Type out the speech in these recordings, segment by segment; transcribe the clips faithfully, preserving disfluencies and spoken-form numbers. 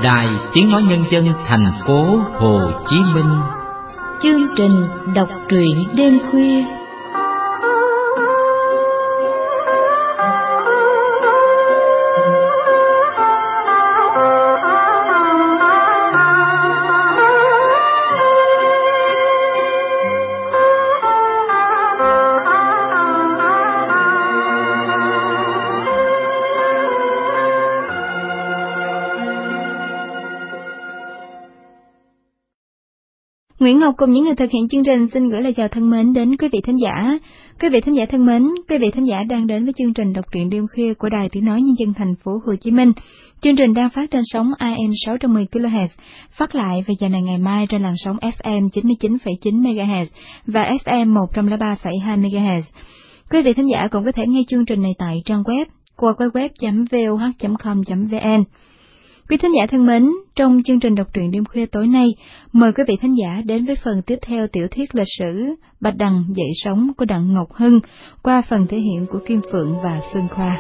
Đài Tiếng Nói Nhân dân thành phố Hồ Chí Minh. Chương trình đọc truyện đêm khuya. Nguyễn Ngọc cùng những người thực hiện chương trình xin gửi lời chào thân mến đến quý vị thính giả. Quý vị thính giả thân mến, quý vị thính giả đang đến với chương trình đọc truyện đêm khuya của Đài Tiếng Nói Nhân dân thành phố Hồ Chí Minh. Chương trình đang phát trên sóng A M sáu trăm mười ki lô héc, phát lại vào giờ này ngày mai trên làn sóng F M chín mươi chín phẩy chín mê ga héc và F M một trăm lẻ ba phẩy hai mê ga héc. Quý vị thính giả cũng có thể nghe chương trình này tại trang web w w w chấm v o h chấm com chấm v n. Quý thính giả thân mến, trong chương trình đọc truyện đêm khuya tối nay, mời quý vị thính giả đến với phần tiếp theo tiểu thuyết lịch sử Bạch Đằng dậy sóng của Đặng Ngọc Hưng qua phần thể hiện của Kim Phượng và Xuân Khoa.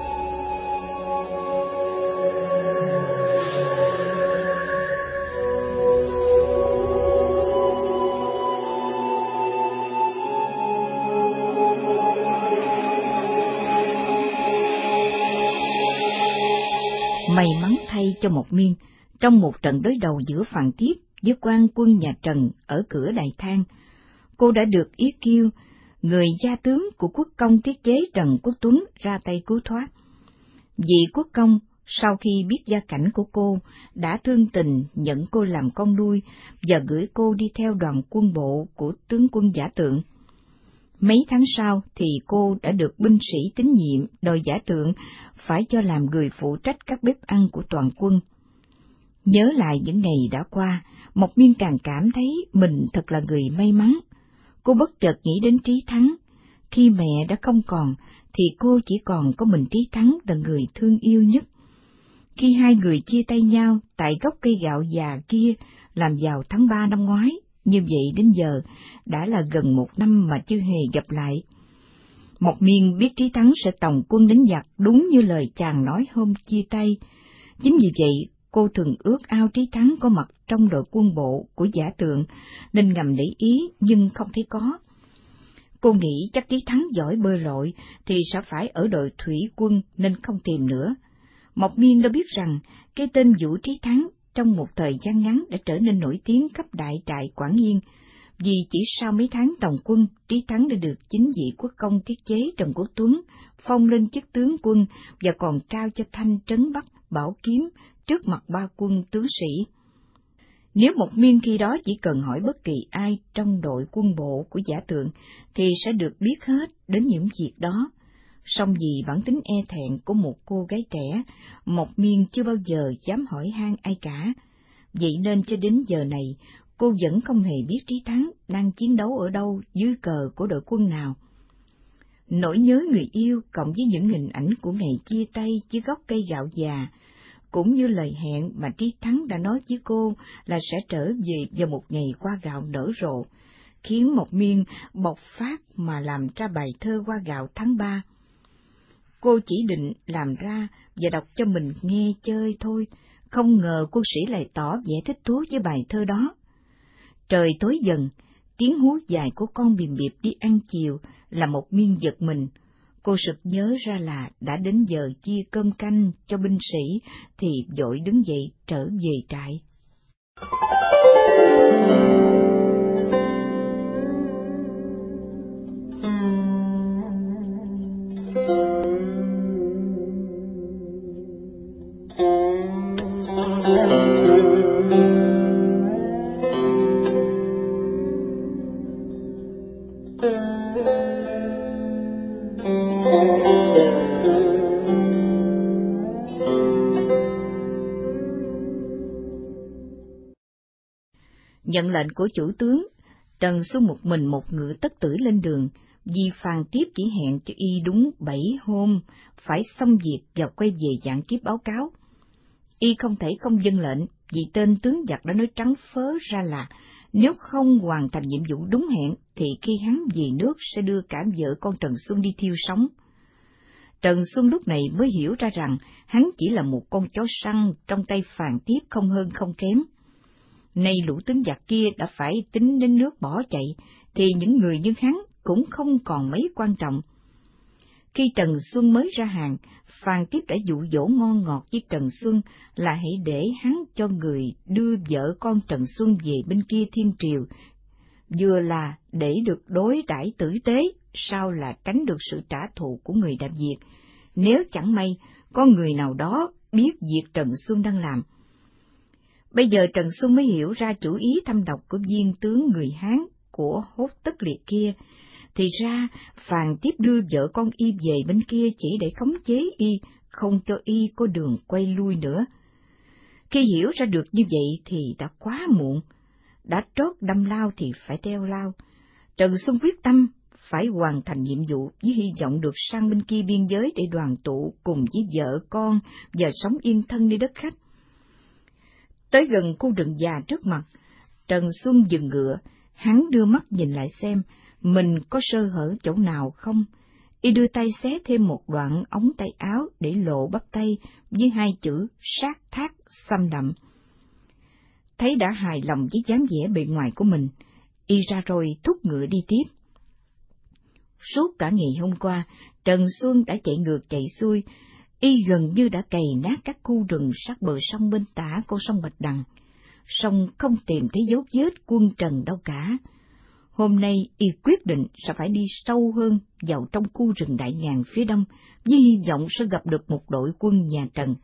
May mắn thay cho Mộc Miên, trong một trận đối đầu giữa Phàn Tiếp với quan quân nhà Trần ở cửa Đại Thang, cô đã được Yết Kiêu, người gia tướng của Quốc công tiết chế Trần Quốc Tuấn, ra tay cứu thoát. Vì Quốc công, sau khi biết gia cảnh của cô, đã thương tình nhận cô làm con nuôi và gửi cô đi theo đoàn quân bộ của tướng quân Giả Tượng. Mấy tháng sau thì cô đã được binh sĩ tín nhiệm đòi Giả Tượng phải cho làm người phụ trách các bếp ăn của toàn quân. Nhớ lại những ngày đã qua, Mộc Miên càng cảm thấy mình thật là người may mắn. Cô bất chợt nghĩ đến Trí Thắng. Khi mẹ đã không còn, thì cô chỉ còn có mình Trí Thắng là người thương yêu nhất. Khi hai người chia tay nhau tại gốc cây gạo già kia làm vào tháng ba năm ngoái, như vậy đến giờ đã là gần một năm mà chưa hề gặp lại. Mộc Miên biết Trí Thắng sẽ tòng quân đánh giặc đúng như lời chàng nói hôm chia tay. Chính vì vậy, cô thường ước ao Trí Thắng có mặt trong đội quân bộ của Giả Tượng, nên ngầm để ý nhưng không thấy có. Cô nghĩ chắc Trí Thắng giỏi bơi lội thì sẽ phải ở đội thủy quân nên không tìm nữa. Mộc Miên đã biết rằng cái tên Vũ Trí Thắng trong một thời gian ngắn đã trở nên nổi tiếng khắp đại trại Quảng Yên, vì chỉ sau mấy tháng tòng quân, Trí Thắng đã được chính vị quốc công tiết chế Trần Quốc Tuấn phong lên chức tướng quân và còn trao cho thanh trấn Bắc bảo kiếm trước mặt ba quân tướng sĩ. Nếu Mộc Miên khi đó chỉ cần hỏi bất kỳ ai trong đội quân bộ của Giả Tượng thì sẽ được biết hết đến những việc đó. Song vì bản tính e thẹn của một cô gái trẻ, Mộc Miên chưa bao giờ dám hỏi han ai cả. Vậy nên cho đến giờ này, cô vẫn không hề biết Trí Thắng đang chiến đấu ở đâu dưới cờ của đội quân nào. Nỗi nhớ người yêu cộng với những hình ảnh của ngày chia tay dưới gốc cây gạo già, cũng như lời hẹn mà Trí Thắng đã nói với cô là sẽ trở về vào một ngày hoa gạo nở rộ, khiến Mộc Miên bộc phát mà làm ra bài thơ Hoa Gạo tháng ba. Cô chỉ định làm ra và đọc cho mình nghe chơi thôi, không ngờ quân sĩ lại tỏ vẻ thích thú với bài thơ đó. Trời tối dần, tiếng hú dài của con bìm bịp đi ăn chiều là Mộc Miên giật mình. Cô sực nhớ ra là đã đến giờ chia cơm canh cho binh sĩ, thì vội đứng dậy trở về trại. Nhận lệnh của chủ tướng, Trần Xuân một mình một ngựa tất tử lên đường, vì Phàn Tiếp chỉ hẹn cho y đúng bảy hôm phải xong việc và quay về dạng kiếp báo cáo. Y không thể không dâng lệnh, vì tên tướng giặc đã nói trắng phớ ra là nếu không hoàn thành nhiệm vụ đúng hẹn thì khi hắn về nước sẽ đưa cả vợ con Trần Xuân đi thiêu sống. Trần Xuân lúc này mới hiểu ra rằng hắn chỉ là một con chó săn trong tay Phàn Tiếp không hơn không kém. Nay lũ tướng giặc kia đã phải tính đến nước bỏ chạy, thì những người như hắn cũng không còn mấy quan trọng. Khi Trần Xuân mới ra hàng, Phàn Tiếp đã dụ dỗ ngon ngọt với Trần Xuân là hãy để hắn cho người đưa vợ con Trần Xuân về bên kia Thiên Triều, vừa là để được đối đãi tử tế, sao là tránh được sự trả thù của người Đại Việt, nếu chẳng may có người nào đó biết việc Trần Xuân đang làm. Bây giờ Trần Xuân mới hiểu ra chủ ý thâm độc của viên tướng người Hán của Hốt Tất Liệt kia. Thì ra Phàn Tiếp đưa vợ con y về bên kia chỉ để khống chế y, không cho y có đường quay lui nữa. Khi hiểu ra được như vậy thì đã quá muộn, đã trót đâm lao thì phải theo lao. Trần Xuân quyết tâm phải hoàn thành nhiệm vụ với hy vọng được sang bên kia biên giới để đoàn tụ cùng với vợ con và sống yên thân nơi đất khách. Tới gần khu rừng già trước mặt, Trần Xuân dừng ngựa, hắn đưa mắt nhìn lại xem mình có sơ hở chỗ nào không. Y đưa tay xé thêm một đoạn ống tay áo để lộ bắp tay với hai chữ sát thác xăm đậm. Thấy đã hài lòng với dáng vẻ bề ngoài của mình, y ra rồi thúc ngựa đi tiếp. Suốt cả ngày hôm qua, Trần Xuân đã chạy ngược chạy xuôi, y gần như đã cày nát các khu rừng sát bờ sông bên tả con sông Bạch Đằng, song không tìm thấy dấu vết quân Trần đâu cả. Hôm nay y quyết định sẽ phải đi sâu hơn vào trong khu rừng Đại Ngàn phía đông, với hy vọng sẽ gặp được một đội quân nhà Trần.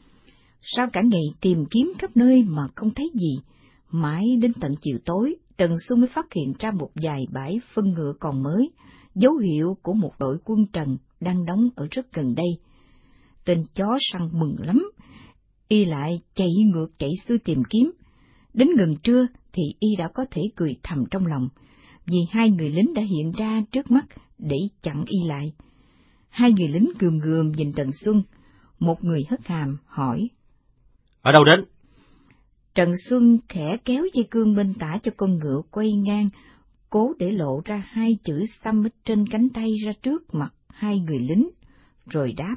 Sau cả ngày tìm kiếm khắp nơi mà không thấy gì, mãi đến tận chiều tối, Trần Xuân mới phát hiện ra một vài bãi phân ngựa còn mới, dấu hiệu của một đội quân Trần đang đóng ở rất gần đây. Tên chó săn mừng lắm, y lại chạy ngược chạy xuôi tìm kiếm. Đến gần trưa thì y đã có thể cười thầm trong lòng, vì hai người lính đã hiện ra trước mắt để chặn y lại. Hai người lính gườm gườm nhìn Trần Xuân, một người hất hàm hỏi: Ở đâu đến? Trần Xuân khẽ kéo dây cương bên tả cho con ngựa quay ngang, cố để lộ ra hai chữ xăm trên cánh tay ra trước mặt hai người lính, rồi đáp: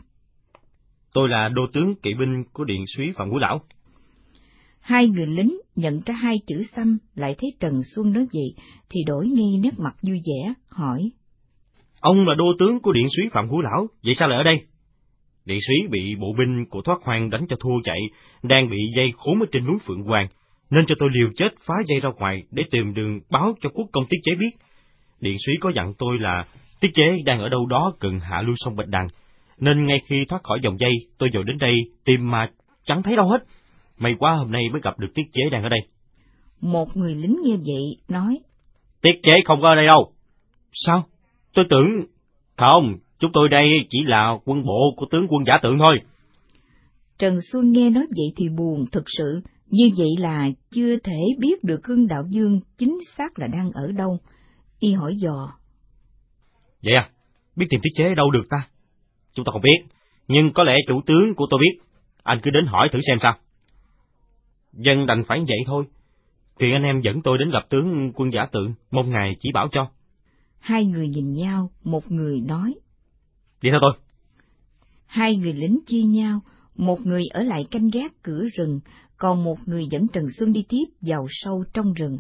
Tôi là đô tướng kỵ binh của Điện Súy Phạm Ngũ Lão. Hai người lính nhận ra hai chữ xăm, lại thấy Trần Xuân nói vậy thì đổi ngay nét mặt vui vẻ, hỏi: Ông là đô tướng của Điện Súy Phạm Ngũ Lão, vậy sao lại ở đây? Điện Súy bị bộ binh của Thoát Hoang đánh cho thua chạy, đang bị dây khốn ở trên núi Phượng Hoàng, nên cho tôi liều chết phá dây ra ngoài để tìm đường báo cho quốc công Tiết Chế biết. Điện Súy có dặn tôi là Tiết Chế đang ở đâu đó gần hạ lưu sông Bạch Đằng, nên ngay khi thoát khỏi vòng dây, tôi vội đến đây tìm mà chẳng thấy đâu hết. May quá hôm nay mới gặp được Tiết Chế đang ở đây. Một người lính nghe vậy nói: Tiết Chế không có ở đây đâu. Sao? Tôi tưởng... Không, chúng tôi đây chỉ là quân bộ của tướng quân Giả Tượng thôi. Trần Xuân nghe nói vậy thì buồn thực sự, như vậy là chưa thể biết được Hưng Đạo Dương chính xác là đang ở đâu. Y hỏi dò: Vậy à, biết tìm Tiết Chế đâu được ta? Chúng ta không biết, nhưng có lẽ chủ tướng của tôi biết. Anh cứ đến hỏi thử xem sao. Dân đành phải vậy thôi. Thì anh em dẫn tôi đến gặp tướng quân Giả Tượng, mong ngài chỉ bảo cho. Hai người nhìn nhau, một người nói: Đi theo tôi. Hai người lính chia nhau, một người ở lại canh gác cửa rừng, còn một người dẫn Trần Xuân đi tiếp vào sâu trong rừng.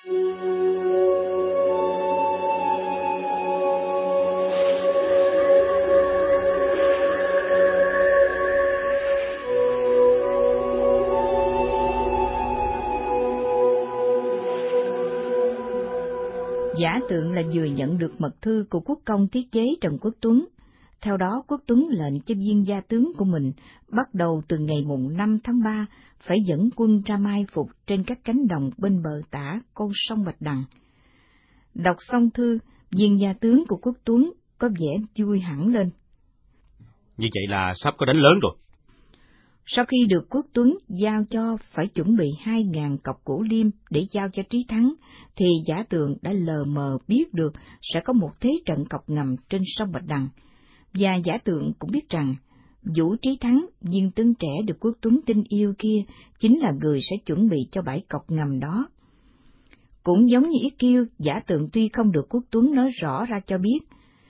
Giả Tượng là vừa nhận được mật thư của quốc công Tiết Chế Trần Quốc Tuấn. Theo đó, Quốc Tuấn lệnh cho viên gia tướng của mình bắt đầu từ ngày mùng năm tháng ba phải dẫn quân ra mai phục trên các cánh đồng bên bờ tả con sông Bạch Đằng. Đọc xong thư, viên gia tướng của Quốc Tuấn có vẻ vui hẳn lên. Như vậy là sắp có đánh lớn rồi. Sau khi được Quốc Tuấn giao cho phải chuẩn bị hai ngàn cọc gỗ liêm để giao cho Trí Thắng, thì Giả Tượng đã lờ mờ biết được sẽ có một thế trận cọc ngầm trên sông Bạch Đằng. Và Giả Tượng cũng biết rằng, Vũ Trí Thắng, viên tướng trẻ được Quốc Tuấn tin yêu kia, chính là người sẽ chuẩn bị cho bãi cọc ngầm đó. Cũng giống như Yết Kiêu, Giả Tượng tuy không được Quốc Tuấn nói rõ ra cho biết,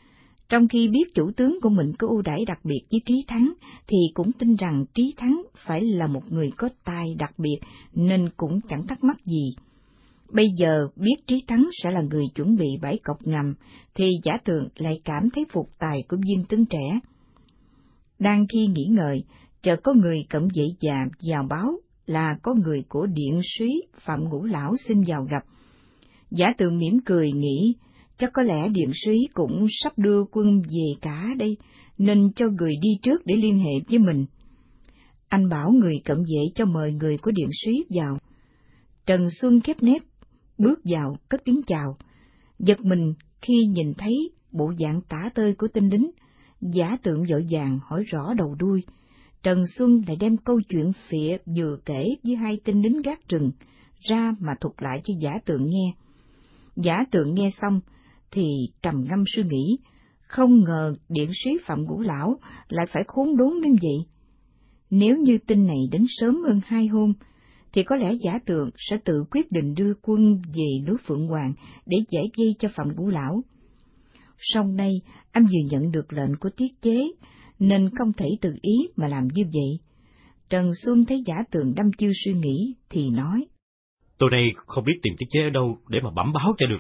Trong khi biết chủ tướng của mình có ưu đãi đặc biệt với Trí Thắng, thì cũng tin rằng Trí Thắng phải là một người có tài đặc biệt, nên cũng chẳng thắc mắc gì. Bây giờ biết Trí Thắng sẽ là người chuẩn bị bãi cọc ngầm, thì Giả Tường lại cảm thấy phục tài của viên tướng trẻ. Đang khi nghĩ ngợi, chợt có người cẩm vệ già vào báo là có người của Điện Súy Phạm Ngũ Lão xin vào gặp. Giả Tường mỉm cười nghĩ, chắc có lẽ Điện Súy cũng sắp đưa quân về cả đây, nên cho người đi trước để liên hệ với mình. Anh bảo người cẩm vệ cho mời người của Điện Súy vào. Trần Xuân khép nép, bước vào cất tiếng chào. Giật mình khi nhìn thấy bộ dạng tả tơi của tên lính, Giả Tường vội vàng hỏi rõ đầu đuôi. Trần Xuân lại đem câu chuyện phịa vừa kể với hai tên lính gác rừng ra mà thuật lại cho Giả Tường nghe. Giả Tường nghe xong thì trầm ngâm suy nghĩ, không ngờ Điện Súy Phạm Ngũ Lão lại phải khốn đốn đến vậy. Nếu như tin này đến sớm hơn hai hôm, thì có lẽ Giả Tường sẽ tự quyết định đưa quân về núi Phượng Hoàng để giải vây cho Phạm Ngũ Lão. Song nay anh vừa nhận được lệnh của Tiết Chế, nên không thể tự ý mà làm như vậy. Trần Xuân thấy Giả Tường đăm chiêu suy nghĩ, thì nói: Tôi đây không biết tìm Tiết Chế ở đâu để mà bẩm báo cho được.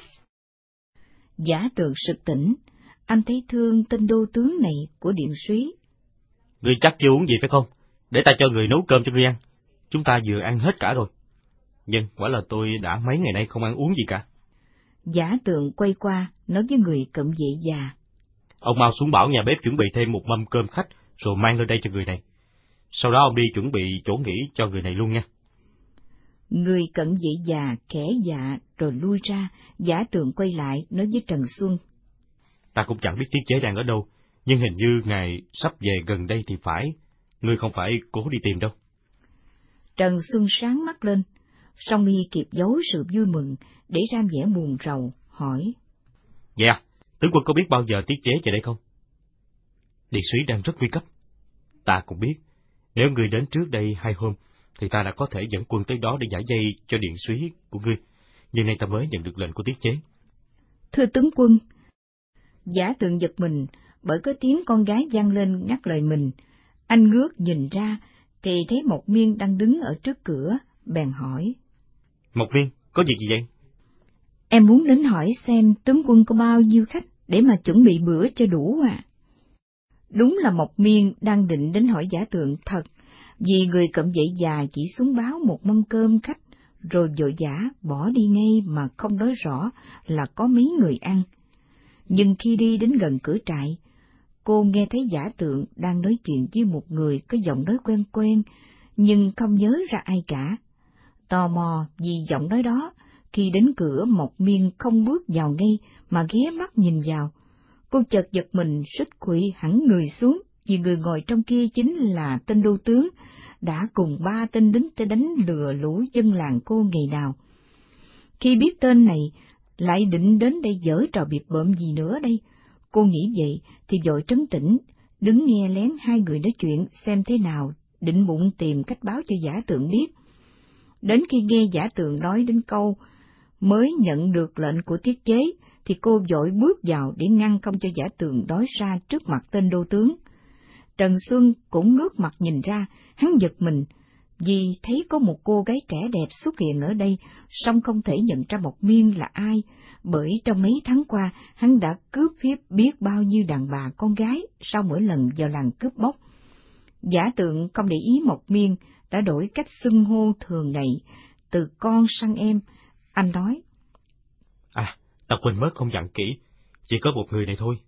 Giả Tường sực tỉnh, anh thấy thương tên đô tướng này của Điện Súy. Ngươi chắc chưa uống gì phải không? Để ta cho người nấu cơm cho ngươi ăn. Chúng ta vừa ăn hết cả rồi. Nhưng quả là tôi đã mấy ngày nay không ăn uống gì cả. Giả Tường quay qua nói với người cận vệ già: Ông mau xuống bảo nhà bếp chuẩn bị thêm một mâm cơm khách rồi mang lên đây cho người này. Sau đó ông đi chuẩn bị chỗ nghỉ cho người này luôn nha. Người cận vệ già khẽ dạ rồi lui ra. Giả Tường quay lại nói với Trần Xuân: Ta cũng chẳng biết Tiết Chế đang ở đâu, nhưng hình như ngài sắp về gần đây thì phải. Ngươi không phải cố đi tìm đâu. Trần Xuân sáng mắt lên, song y kịp giấu sự vui mừng để ra vẻ buồn rầu, hỏi: Dạ, yeah, tướng quân có biết bao giờ Tiết Chế về đây không? Điện Súy đang rất nguy cấp. Ta cũng biết, nếu ngươi đến trước đây hai hôm, thì ta đã có thể dẫn quân tới đó để giải dây cho Điện Súy của ngươi, nhưng nay ta mới nhận được lệnh của Tiết Chế. Thưa tướng quân. Giả Tường giật mình bởi có tiếng con gái vang lên ngắt lời mình. Anh ngước nhìn ra thì thấy Mộc Miên đang đứng ở trước cửa, bèn hỏi: Mộc Miên, có việc gì vậy? Em muốn đến hỏi xem tướng quân có bao nhiêu khách để mà chuẩn bị bữa cho đủ à? Đúng là Mộc Miên đang định đến hỏi Giả Tường thật, vì người cận vệ già chỉ xuống báo một mâm cơm khách, rồi vội vã bỏ đi ngay mà không nói rõ là có mấy người ăn. Nhưng khi đi đến gần cửa trại, cô nghe thấy Giả Tường đang nói chuyện với một người có giọng nói quen quen, nhưng không nhớ ra ai cả. Tò mò vì giọng nói đó, khi đến cửa Mộc Miên không bước vào ngay mà ghé mắt nhìn vào. Cô chợt giật mình suýt khuỵu hẳn người xuống, vì người ngồi trong kia chính là tên đô tướng, đã cùng ba tên lính tới đánh lừa lũ dân làng cô ngày nào. Khi biết tên này, lại định đến đây giở trò biệt bợm gì nữa đây? Cô nghĩ vậy thì vội trấn tĩnh, đứng nghe lén hai người nói chuyện xem thế nào, định bụng tìm cách báo cho Giả Tường biết. Đến khi nghe Giả Tường nói đến câu mới nhận được lệnh của Tiết Chế, thì cô vội bước vào để ngăn không cho Giả Tường nói ra trước mặt tên đô tướng. Trần Xuân cũng ngước mặt nhìn ra, hắn giật mình, vì thấy có một cô gái trẻ đẹp xuất hiện ở đây, song không thể nhận ra Mộc Miên là ai, bởi trong mấy tháng qua hắn đã cướp hiếp biết bao nhiêu đàn bà con gái sau mỗi lần vào làng cướp bóc. Giả Tường không để ý Mộc Miên đã đổi cách xưng hô thường ngày, từ con sang em. Anh nói: À, ta quên mất không dặn kỹ, chỉ có một người này thôi.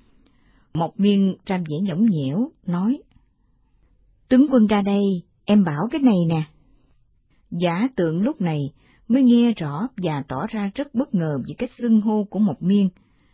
Mộc Miên ra vẻ nhõng nhẽo, nói: Tướng quân ra đây, em bảo cái này nè. Giả Tường lúc này mới nghe rõ và tỏ ra rất bất ngờ vì cách xưng hô của Mộc Miên.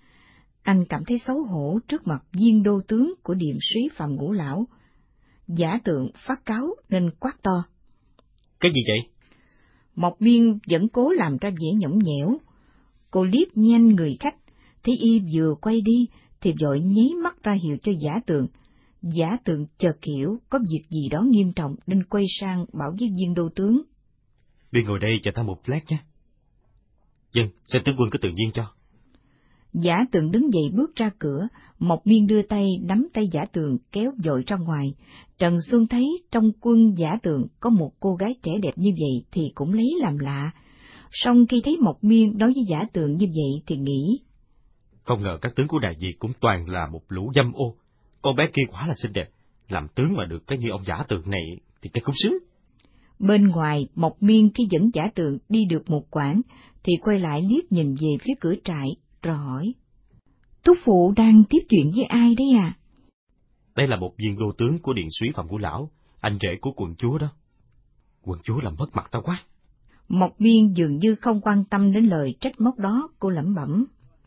Anh cảm thấy xấu hổ trước mặt viên đô tướng của Điện Súy Phạm Ngũ Lão. Giả Tường phát cáu nên quát to: Cái gì vậy? Mộc Miên vẫn cố làm ra vẻ nhõng nhẽo. Cô liếc nhanh người khách, thấy y vừa quay đi thì vội nháy mắt ra hiệu cho Giả Tường. Giả Tường chợt hiểu có việc gì đó nghiêm trọng nên quay sang bảo với viên đô tướng: Đi ngồi đây cho ta một lát nhé. Dân, xin tướng quân cứ tự nhiên cho. Giả Tượng đứng dậy bước ra cửa, Mộc Miên đưa tay nắm tay Giả Tượng kéo dội ra ngoài. Trần Xuân thấy trong quân Giả Tượng có một cô gái trẻ đẹp như vậy thì cũng lấy làm lạ. Song khi thấy Mộc Miên đối với Giả Tượng như vậy thì nghĩ, không ngờ các tướng của Đại Việt cũng toàn là một lũ dâm ô. Con bé kia quá là xinh đẹp, làm tướng mà được cái như ông Giả Tượng này thì cái không xứng. Bên ngoài, Mộc Miên khi dẫn Giả Tượng đi được một quãng thì quay lại liếc nhìn về phía cửa trại rồi hỏi, Thúc phụ đang tiếp chuyện với ai đấy à? Đây là một viên đô tướng của Điện Súy Phạm Ngũ Lão, anh rể của quận chúa đó. Quận chúa làm mất mặt ta quá. Mộc Miên dường như không quan tâm đến lời trách móc đó, cô lẩm bẩm,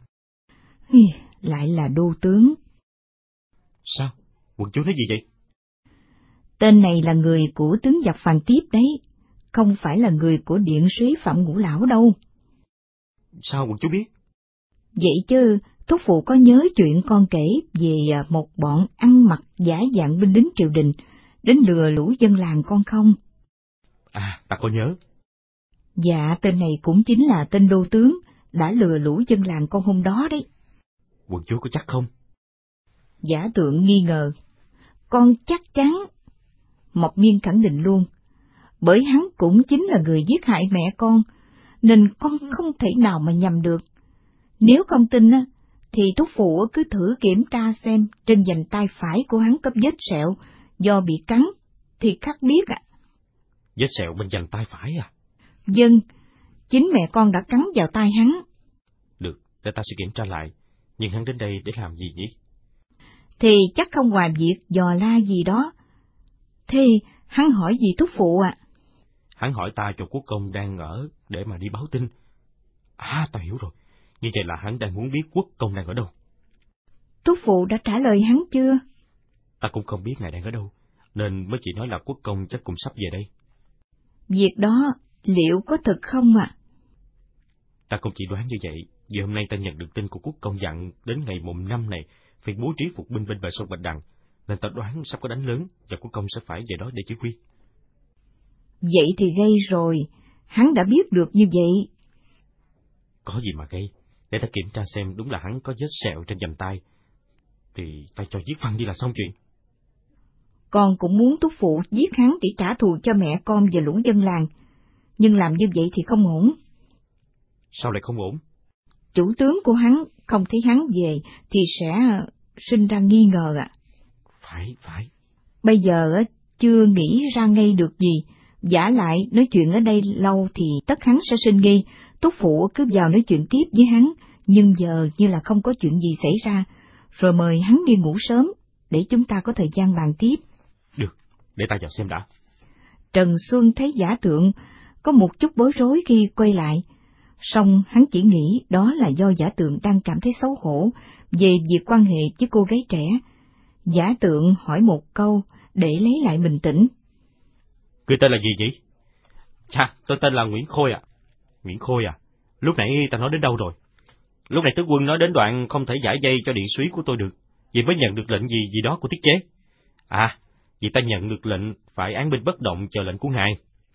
lại là đô tướng. Sao? Quận chúa nói gì vậy? Tên này là người của tướng giặc Phàn Tiếp đấy, không phải là người của Điện Súy Phạm Ngũ Lão đâu. Sao quận chúa biết? Vậy chứ, thúc phụ có nhớ chuyện con kể về một bọn ăn mặc giả dạng binh lính triều đình, đến lừa lũ dân làng con không? À, ta có nhớ. Dạ, tên này cũng chính là tên đô tướng, đã lừa lũ dân làng con hôm đó đấy. Quận chúa có chắc không? Giả Tượng nghi ngờ. Con chắc chắn. Mộc Miên khẳng định luôn. Bởi hắn cũng chính là người giết hại mẹ con, nên con không thể nào mà nhầm được. Nếu không tin á, thì thúc phụ cứ thử kiểm tra xem trên vành tay phải của hắn có vết sẹo do bị cắn, thì khắc biết ạ. À. Vết sẹo bên vành tay phải à? Vâng, chính mẹ con đã cắn vào tay hắn. Được, để ta sẽ kiểm tra lại. Nhưng hắn đến đây để làm gì nhỉ? Thì chắc không ngoài việc dò la gì đó. Thế hắn hỏi gì thúc phụ ạ? À? Hắn hỏi ta cho quốc công đang ở để mà đi báo tin. À, ta hiểu rồi. Như vậy là hắn đang muốn biết quốc công đang ở đâu. Thúc phụ đã trả lời hắn chưa? Ta cũng không biết ngài đang ở đâu, nên mới chỉ nói là quốc công chắc cũng sắp về đây. Việc đó liệu có thực không ạ? À? Ta cũng chỉ đoán như vậy, vì hôm nay ta nhận được tin của quốc công dặn đến ngày mùng năm này phải bố trí phục binh bên bờ sông Bạch Đằng, nên ta đoán sắp có đánh lớn và quốc công sẽ phải về đó để chỉ huy. Vậy thì gây rồi, hắn đã biết được như vậy. Có gì mà gây, để ta kiểm tra xem đúng là hắn có vết sẹo trên vành tay, thì ta cho viết văn đi là xong chuyện. Con cũng muốn thúc phụ giết hắn để trả thù cho mẹ con và lũ dân làng, nhưng làm như vậy thì không ổn. Sao lại không ổn? Chủ tướng của hắn không thấy hắn về thì sẽ sinh ra nghi ngờ ạ. À. Phải, phải. Bây giờ chưa nghĩ ra ngay được gì, giả lại nói chuyện ở đây lâu thì tất hắn sẽ sinh nghi, thúc phụ cứ vào nói chuyện tiếp với hắn, nhưng giờ như là không có chuyện gì xảy ra, rồi mời hắn đi ngủ sớm, để chúng ta có thời gian bàn tiếp. Được, để ta vào xem đã. Trần Xuân thấy Giả Tượng có một chút bối rối khi quay lại, song hắn chỉ nghĩ đó là do Giả Tượng đang cảm thấy xấu hổ về việc quan hệ với cô gái trẻ. Giả Tượng hỏi một câu để lấy lại bình tĩnh. Người tên là gì nhỉ? Chà, tôi tên là Nguyễn Khôi ạ. À. Nguyễn Khôi à, lúc nãy ta nói đến đâu rồi? Lúc này tướng quân nói đến đoạn không thể giải dây cho điện súy của tôi được, vì mới nhận được lệnh gì gì đó của tiết chế. À, vì ta nhận được lệnh phải án binh bất động chờ lệnh của ngài.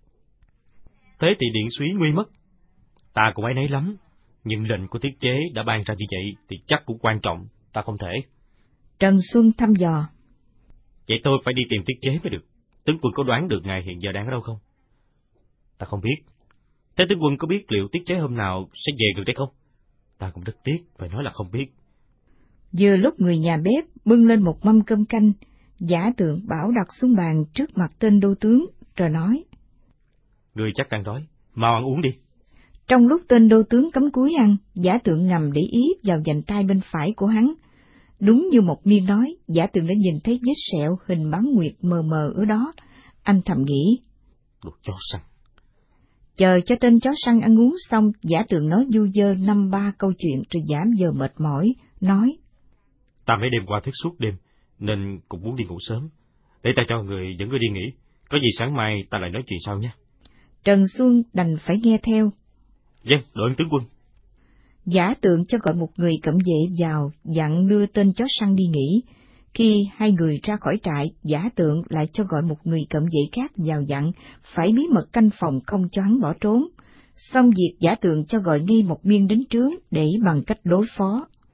Thế thì điện súy nguy mất. Ta cũng ấy nấy lắm, nhưng lệnh của tiết chế đã ban ra như vậy thì chắc cũng quan trọng, ta không thể. Trần Xuân thăm dò. Vậy tôi phải đi tìm tiết chế mới được. Tướng quân có đoán được ngài hiện giờ đang ở đâu không? Ta không biết. Thế tướng quân có biết liệu tiết chế hôm nào sẽ về được đây không? Ta cũng rất tiếc, phải nói là không biết. Vừa lúc người nhà bếp bưng lên một mâm cơm canh, Giả Tượng bảo đặt xuống bàn trước mặt tên đô tướng, rồi nói. Người chắc đang đói, mau ăn uống đi. Trong lúc tên đô tướng cắm cúi ăn, Giả Tượng nằm để ý vào vành tay bên phải của hắn. Đúng như Mộc Miên nói, Giả Tượng đã nhìn thấy vết sẹo hình bán nguyệt mờ mờ ở đó. Anh thầm nghĩ. Đồ chó săn. Chờ cho tên chó săn ăn uống xong, Giả Tượng nói du dơ năm ba câu chuyện rồi giảm giờ mệt mỏi, nói. Ta mấy đêm qua thức suốt đêm, nên cũng muốn đi ngủ sớm. Để ta cho người dẫn người đi nghỉ, có gì sáng mai ta lại nói chuyện sau nhé. Trần Xuân đành phải nghe theo. Vâng, đội ơn tướng quân. Giả Tượng cho gọi một người cẩm vệ vào, dặn đưa tên chó săn đi nghỉ. Khi hai người ra khỏi trại, Giả Tượng lại cho gọi một người cẩm vệ khác vào dặn, phải bí mật canh phòng không cho hắn bỏ trốn. Xong việc, Giả Tượng cho gọi ngay Mộc Miên đến trướng để bằng cách đối phó.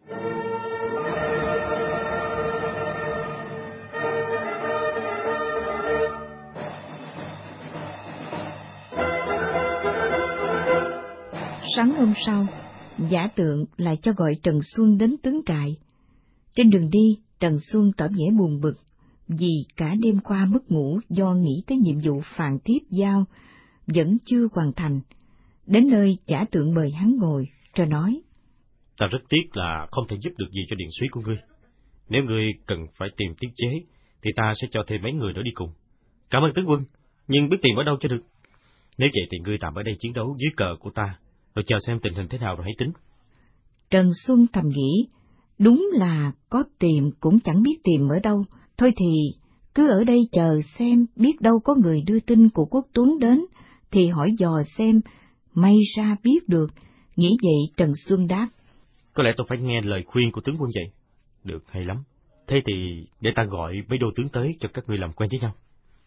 Sáng hôm sau, Giả Tượng lại cho gọi Trần Xuân đến tướng trại. Trên đường đi, Trần Xuân tỏ vẻ buồn bực, vì cả đêm qua mất ngủ do nghĩ tới nhiệm vụ phàn tiếp giao, vẫn chưa hoàn thành. Đến nơi, Giả Tượng mời hắn ngồi, rồi nói: Ta rất tiếc là không thể giúp được gì cho điện súy của ngươi. Nếu ngươi cần phải tìm tiết chế, thì ta sẽ cho thêm mấy người nữa đi cùng. Cảm ơn tướng quân, nhưng biết tìm ở đâu cho được. Nếu vậy thì ngươi tạm ở đây chiến đấu dưới cờ của ta, rồi chờ xem tình hình thế nào rồi hãy tính. Trần Xuân thầm nghĩ, đúng là có tìm cũng chẳng biết tìm ở đâu, thôi thì cứ ở đây chờ xem, biết đâu có người đưa tin của Quốc Tuấn đến, thì hỏi dò xem, may ra biết được. Nghĩ vậy Trần Xuân đáp: Có lẽ tôi phải nghe lời khuyên của tướng quân vậy. Được, hay lắm. Thế thì để ta gọi mấy đô tướng tới cho các ngươi làm quen với nhau.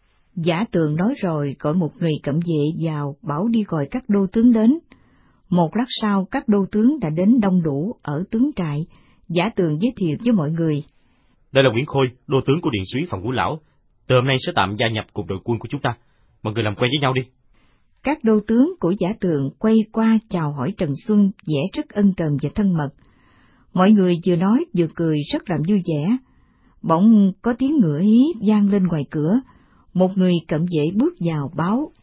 Giả Tượng nói rồi gọi một người cận vệ vào, bảo đi gọi các đô tướng đến. Một lát sau, các đô tướng đã đến đông đủ ở tướng trại. Giả Tượng giới thiệu với mọi người: Đây là Nguyễn Khôi, đô tướng của điện súy Phạm Ngũ Lão. Từ hôm nay sẽ tạm gia nhập cùng đội quân của chúng ta. Mọi người làm quen với nhau đi. Các đô tướng của Giả Tượng quay qua chào hỏi Trần Xuân, vẻ rất ân cần và thân mật. Mọi người vừa nói vừa cười rất làm vui vẻ. Bỗng có tiếng ngựa hí vang lên ngoài cửa. Một người cận vệ bước vào báo: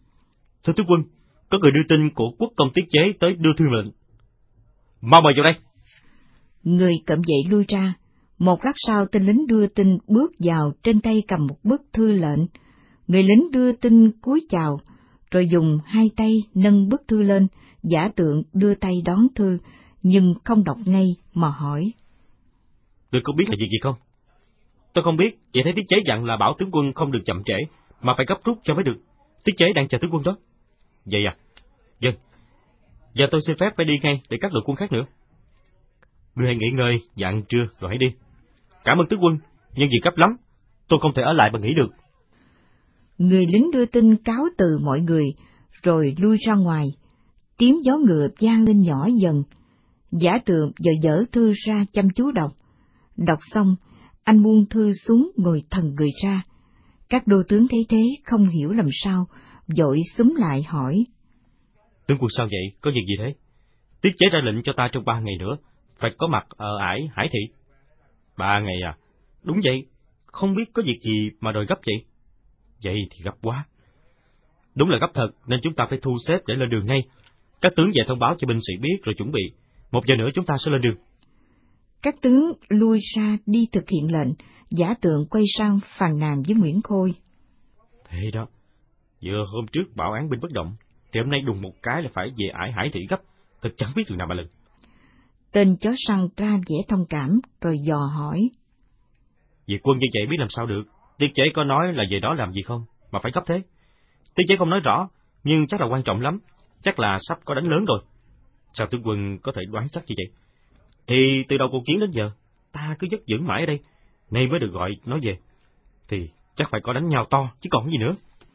Thưa tướng quân, có người đưa tin của quốc công tiết chế tới đưa thư lệnh. Mau mời vào đây. Người cận vệ lui ra. Một lát sau, tên lính đưa tin bước vào, trên tay cầm một bức thư lệnh. Người lính đưa tin cúi chào, rồi dùng hai tay nâng bức thư lên. Giả Tượng đưa tay đón thư, nhưng không đọc ngay mà hỏi: Tôi có biết là việc gì không? Tôi không biết, vậy thấy tiết chế dặn là bảo tướng quân không được chậm trễ, mà phải gấp rút cho mới được. Tiết chế đang chờ tướng quân đó. Vậy à? Vâng. Giờ tôi xin phép phải đi ngay để các đội quân khác nữa. Ngươi hãy nghỉ ngơi, dặn trưa rồi hãy đi. Cảm ơn tướng quân, nhưng việc gấp lắm, tôi không thể ở lại mà nghỉ được. Người lính đưa tin cáo từ mọi người, rồi lui ra ngoài. Tiếng gió ngựa vang lên nhỏ dần. Giả Tượng giờ dở thư ra chăm chú đọc. Đọc xong, anh buông thư xuống ngồi thần người ra. Các đô tướng thấy thế không hiểu làm sao, vội xúm lại hỏi: Tướng quân sao vậy, có việc gì thế? Tiết chế ra lệnh cho ta trong ba ngày nữa, phải có mặt ở ải Hải Thị. Ba ngày à? Đúng vậy, không biết có việc gì mà đòi gấp vậy? Vậy thì gấp quá. Đúng là gấp thật, nên chúng ta phải thu xếp để lên đường ngay. Các tướng về thông báo cho binh sĩ biết rồi chuẩn bị. Một giờ nữa chúng ta sẽ lên đường. Các tướng lui ra đi thực hiện lệnh. Giả Tượng quay sang phàn nàn với Nguyễn Khôi: Thế đó, vừa hôm trước bảo án binh bất động, thì hôm nay đùng một cái là phải về ải Hải Thị gấp, thật chẳng biết đường nào mà lần. Tên chó săn ra vẻ thông cảm, rồi dò hỏi: Việc quân như vậy biết làm sao được? Tiết chế có nói là về đó làm gì không, mà phải gấp thế? Tiết chế không nói rõ, nhưng chắc là quan trọng lắm, chắc là sắp có đánh lớn rồi. Sao tướng quân có thể đoán chắc như vậy? Thì từ đầu cuộc chiến đến giờ, ta cứ dứt giữ mãi ở đây, nay mới được gọi nói về. Thì chắc phải có đánh nhau to, chứ còn gì nữa.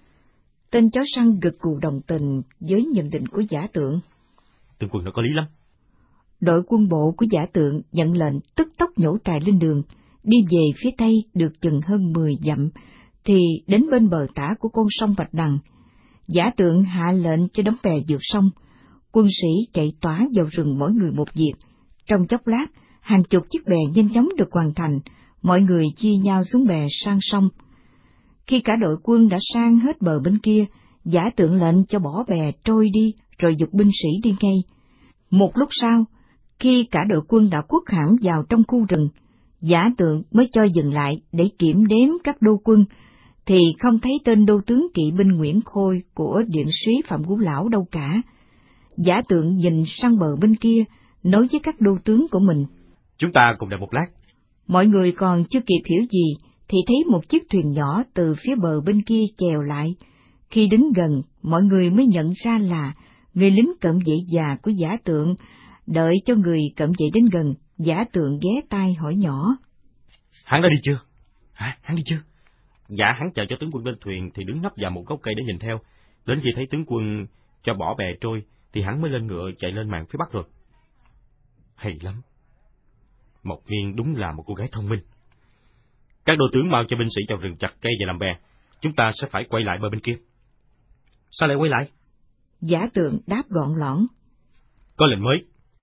Tên chó săn gật gù đồng tình với nhận định của Giả Tượng. Tướng quân nó có lý lắm. Đội quân bộ của Giả Tượng nhận lệnh tức tốc nhổ trại lên đường, đi về phía tây được chừng hơn mười dặm, thì đến bên bờ tả của con sông Bạch Đằng. Giả Tượng hạ lệnh cho đóng bè vượt sông. Quân sĩ chạy tỏa vào rừng mỗi người một việc. Trong chốc lát, hàng chục chiếc bè nhanh chóng được hoàn thành, mọi người chia nhau xuống bè sang sông. Khi cả đội quân đã sang hết bờ bên kia, Giả Tượng lệnh cho bỏ bè trôi đi, rồi giục binh sĩ đi ngay. Một lúc sau, khi cả đội quân đã khuất hẳn vào trong khu rừng, Giả Tượng mới cho dừng lại để kiểm đếm các đô quân, thì không thấy tên đô tướng kỵ binh Nguyễn Khôi của điện súy Phạm Ngũ Lão đâu cả. Giả Tượng nhìn sang bờ bên kia, nói với các đô tướng của mình: Chúng ta cùng đợi một lát. Mọi người còn chưa kịp hiểu gì, thì thấy một chiếc thuyền nhỏ từ phía bờ bên kia chèo lại. Khi đến gần, mọi người mới nhận ra là người lính cận vệ già của Giả Tượng. Đợi cho người cận vệ đến gần, Giả Tượng ghé tai hỏi nhỏ: Hắn đã đi chưa? Hả? Hắn đi chưa? Dạ, hắn chờ cho tướng quân lên thuyền thì đứng nấp vào một gốc cây để nhìn theo. Đến khi thấy tướng quân cho bỏ bè trôi, thì hắn mới lên ngựa chạy lên mạn phía bắc rồi. Hay lắm. Mộc Miên đúng là một cô gái thông minh. Các đô tướng mau cho binh sĩ vào rừng chặt cây và làm bè. Chúng ta sẽ phải quay lại bờ bên kia. Sao lại quay lại? Giả Tượng đáp gọn lõn. Có lệnh mới.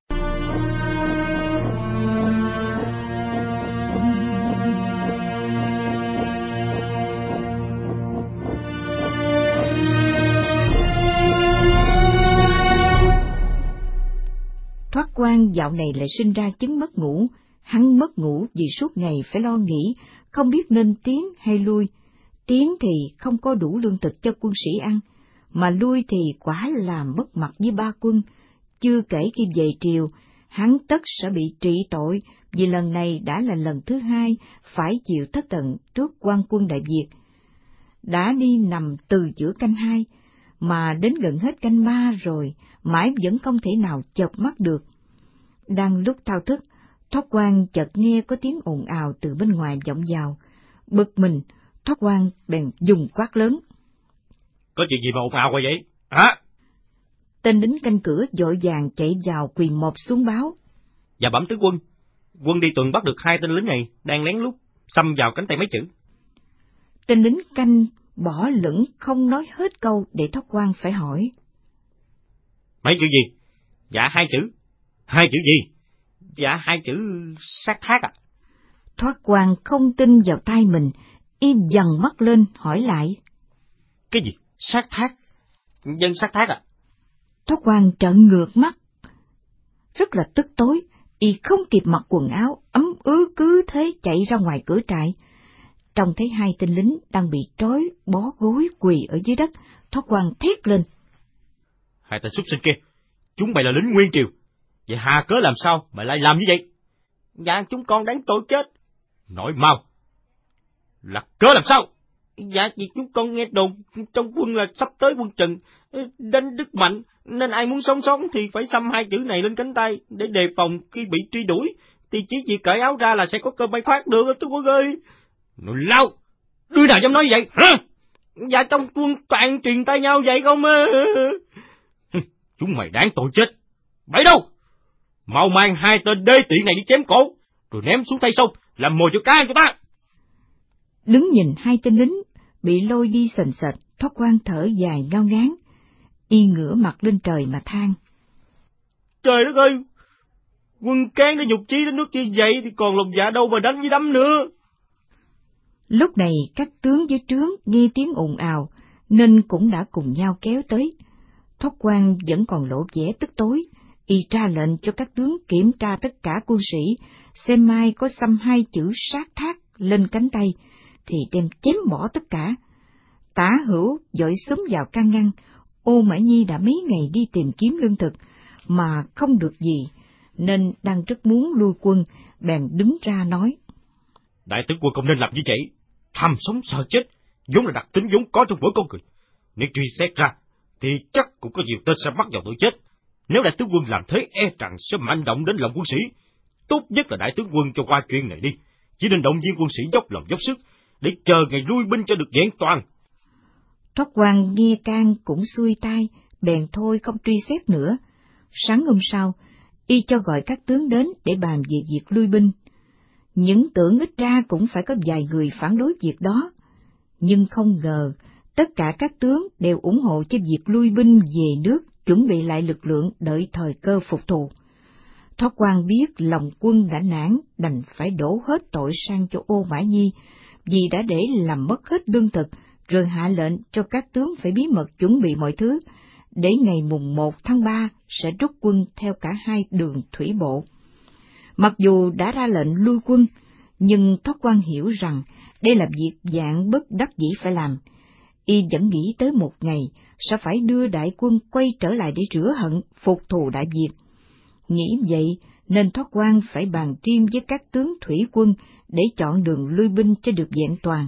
Thoát Quan dạo này lại sinh ra chứng mất ngủ. Hắn mất ngủ vì suốt ngày phải lo nghĩ, không biết nên tiến hay lui. Tiến thì không có đủ lương thực cho quân sĩ ăn, mà lui thì quả là mất mặt với ba quân. Chưa kể khi về triều, hắn tất sẽ bị trị tội, vì lần này đã là lần thứ hai phải chịu thất tận trước quan quân Đại Việt. Đã đi nằm từ giữa canh hai, mà đến gần hết canh ba rồi, mãi vẫn không thể nào chợp mắt được. Đang lúc thao thức, Thoát Quan chợt nghe có tiếng ồn ào từ bên ngoài vọng vào. Bực mình, Thoát Quan bèn dùng quát lớn. Có chuyện gì mà ồn ào quá vậy? Hả? Tên lính canh cửa vội vàng chạy vào quỳ mọp xuống báo. Dạ bẩm tướng quân, quân đi tuần bắt được hai tên lính này đang lén lút xâm vào cánh tay mấy chữ. Tên lính canh bỏ lửng không nói hết câu để Thoát Quan phải hỏi. Mấy chữ gì? Dạ hai chữ. Hai chữ gì? Dạ hai chữ sát thác ạ. À? Thoát Quan không tin vào tai mình, im dần mắt lên hỏi lại. Cái gì? Sát thác? Dân sát thác ạ? À? Thoát Quan trợn ngược mắt, rất là tức tối, y không kịp mặc quần áo, ấm ứ cứ thế chạy ra ngoài cửa trại. Trông thấy hai tên lính đang bị trói bó gối quỳ ở dưới đất, Thoát Quan thét lên. Hai tên súc sinh kia, chúng mày là lính Nguyên Triều, vậy hà cớ làm sao mày lại làm như vậy? Dạ chúng con đáng tội chết. Nói mau, là cớ làm sao? Dạ vì chúng con nghe đồn trong quân là sắp tới quân Trần đánh Đức Mạnh, nên ai muốn sống sót thì phải xăm hai chữ này lên cánh tay để đề phòng khi bị truy đuổi, thì chỉ việc cởi áo ra là sẽ có cơ may thoát được, tướng quân ơi. Nói lao, đứa nào dám nói vậy hả? Dạ trong quân toàn truyền tay nhau vậy không? Chúng mày đáng tội chết. Bậy đâu? Mau mang hai tên đê tiện này đi chém cổ, rồi ném xuống tay sông làm mồi cho cá cho ta. Đứng nhìn hai tên lính bị lôi đi sền sệt, Thoát Quan thở dài ngao ngán, y ngửa mặt lên trời mà than. Trời đất ơi, quân Cán đã nhục chí đến nước như vậy thì còn lòng dạ đâu mà đánh với đấm nữa. Lúc này các tướng dưới trướng nghe tiếng ồn ào nên cũng đã cùng nhau kéo tới. Thoát Quan vẫn còn lộ vẻ tức tối, y ra lệnh cho các tướng kiểm tra tất cả quân sĩ, xem mai có xăm hai chữ sát thác lên cánh tay thì đem chém bỏ tất cả. Tả Hữu vội xúm vào can ngăn. Ô Mã Nhi đã mấy ngày đi tìm kiếm lương thực mà không được gì, nên đang rất muốn lui quân, bèn đứng ra nói. Đại tướng quân không nên làm như vậy, tham sống sợ chết, vốn là đặc tính vốn có trong mỗi con người. Nếu truy xét ra, thì chắc cũng có nhiều tên sẽ mắc vào tội chết. Nếu đại tướng quân làm thế e rằng sẽ manh động đến lòng quân sĩ. Tốt nhất là đại tướng quân cho qua chuyện này đi, chỉ nên động viên quân sĩ dốc lòng dốc sức, để chờ ngày lui binh cho được vẹn toàn. Thoát Quan nghe can cũng xuôi tai, bèn thôi không truy xét nữa. Sáng hôm sau, y cho gọi các tướng đến để bàn về việc lui binh. Những tưởng ít ra cũng phải có vài người phản đối việc đó, nhưng không ngờ tất cả các tướng đều ủng hộ cho việc lui binh về nước, chuẩn bị lại lực lượng đợi thời cơ phục thù. Thoát Quan biết lòng quân đã nản, đành phải đổ hết tội sang cho Ô Mã Nhi, vì đã để làm mất hết lương thực, rồi hạ lệnh cho các tướng phải bí mật chuẩn bị mọi thứ, để ngày mùng một tháng ba sẽ rút quân theo cả hai đường thủy bộ. Mặc dù đã ra lệnh lui quân, nhưng Thoát Quan hiểu rằng đây là việc dạng bất đắc dĩ phải làm. Y vẫn nghĩ tới một ngày sẽ phải đưa đại quân quay trở lại để rửa hận, phục thù Đại Việt. Nghĩ vậy nên Thoát Quan phải bàn riêng với các tướng thủy quân để chọn đường lui binh cho được vẹn toàn.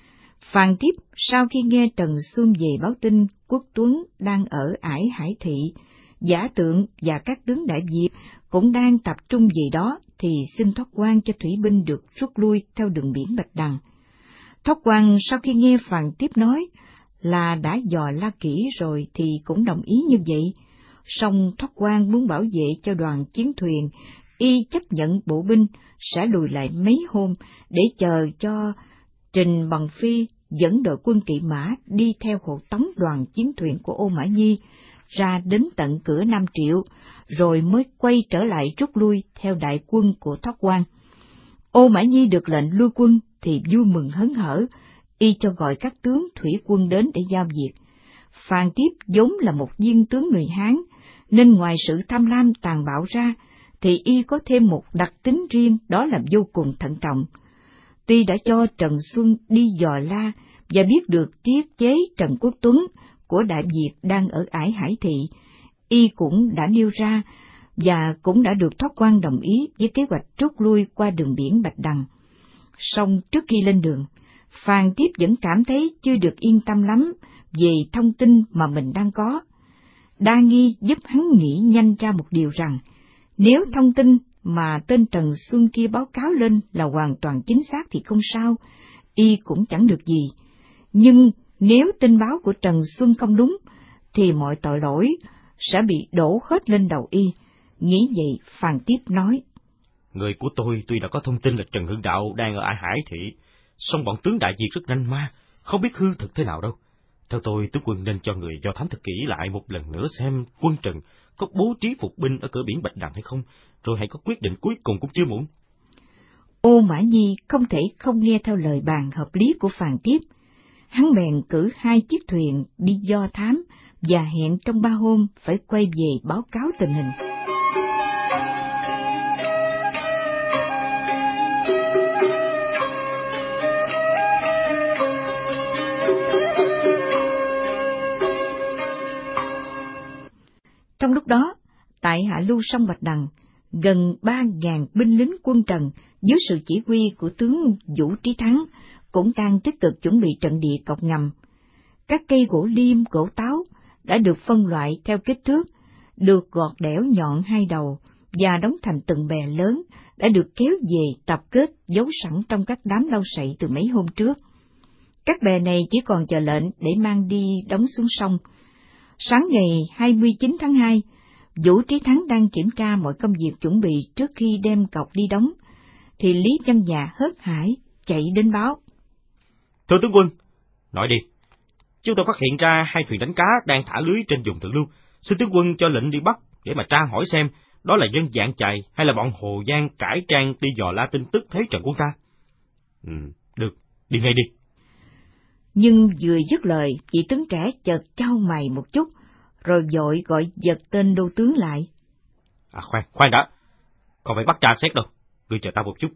Phàn Tiếp sau khi nghe Trần Xuân về báo tin Quốc Tuấn đang ở Ải Hải Thị, Giả Tượng và các tướng Đại Việt cũng đang tập trung về đó, thì xin Thoát Quan cho thủy binh được rút lui theo đường biển Bạch Đằng. Thoát Quan sau khi nghe Phàn Tiếp nói là đã dò la kỹ rồi thì cũng đồng ý như vậy. Song Thoát Quan muốn bảo vệ cho đoàn chiến thuyền, y chấp nhận bộ binh sẽ lùi lại mấy hôm để chờ cho Trình Bằng Phi dẫn đội quân kỵ mã đi theo hộ tống đoàn chiến thuyền của Ô Mã Nhi ra đến tận cửa Nam Triệu, rồi mới quay trở lại rút lui theo đại quân của Thoát Quan. Ô Mã Nhi được lệnh lui quân thì vui mừng hớn hở, y cho gọi các tướng thủy quân đến để giao việc. Phan Tiếp vốn là một viên tướng người Hán, nên ngoài sự tham lam tàn bạo ra, thì y có thêm một đặc tính riêng, đó là vô cùng thận trọng. Tuy đã cho Trần Xuân đi dò la và biết được tiết chế Trần Quốc Tuấn của Đại Việt đang ở ải Hải Thị, y cũng đã nêu ra và cũng đã được Thoát Quan đồng ý với kế hoạch rút lui qua đường biển Bạch Đằng. Song trước khi lên đường, Phan Tiếp vẫn cảm thấy chưa được yên tâm lắm về thông tin mà mình đang có. Đa Nghi giúp hắn nghĩ nhanh ra một điều rằng, nếu thông tin mà tên Trần Xuân kia báo cáo lên là hoàn toàn chính xác thì không sao, y cũng chẳng được gì. Nhưng nếu tin báo của Trần Xuân không đúng, thì mọi tội lỗi sẽ bị đổ hết lên đầu y. Nghĩ vậy, Phan Tiếp nói: Người của tôi tuy đã có thông tin là Trần Hưng Đạo đang ở ải Hải Thị, song bọn tướng Đại Việt rất nhanh ma, không biết hư thực thế nào đâu. Theo tôi, tướng quân nên cho người do thám thật kỹ lại một lần nữa xem quân Trần có bố trí phục binh ở cửa biển Bạch Đằng hay không, rồi hãy có quyết định cuối cùng cũng chưa muộn. Ô Mã Nhi không thể không nghe theo lời bàn hợp lý của Phan Tiếp. Hắn bèn cử hai chiếc thuyền đi do thám và hẹn trong ba hôm phải quay về báo cáo tình hình. Trong lúc đó, tại hạ lưu sông Bạch Đằng, gần ba ngàn binh lính quân Trần dưới sự chỉ huy của tướng Vũ Trí Thắng cũng đang tích cực chuẩn bị trận địa cọc ngầm. Các cây gỗ liêm, gỗ táo đã được phân loại theo kích thước, được gọt đẽo nhọn hai đầu và đóng thành từng bè lớn, đã được kéo về tập kết giấu sẵn trong các đám lau sậy từ mấy hôm trước. Các bè này chỉ còn chờ lệnh để mang đi đóng xuống sông. Sáng ngày hai mươi chín tháng hai, Vũ Trí Thắng đang kiểm tra mọi công việc chuẩn bị trước khi đem cọc đi đóng, thì Lý Văn Dạ hớt hải chạy đến báo: Thưa tướng quân, nói đi. Chúng tôi phát hiện ra hai thuyền đánh cá đang thả lưới trên vùng thượng lưu. Xin tướng quân cho lệnh đi bắt để mà tra hỏi xem đó là dân Dạng Chài hay là bọn Hồ Giang cải trang đi dò la tin tức thấy Trần quân ta. Ừ, được, đi ngay đi. Nhưng vừa dứt lời, vị tướng trẻ chợt chau mày một chút, rồi vội gọi giật tên đô tướng lại. À khoan, khoan đã, còn phải bắt tra xét đâu, ngươi chờ ta một chút.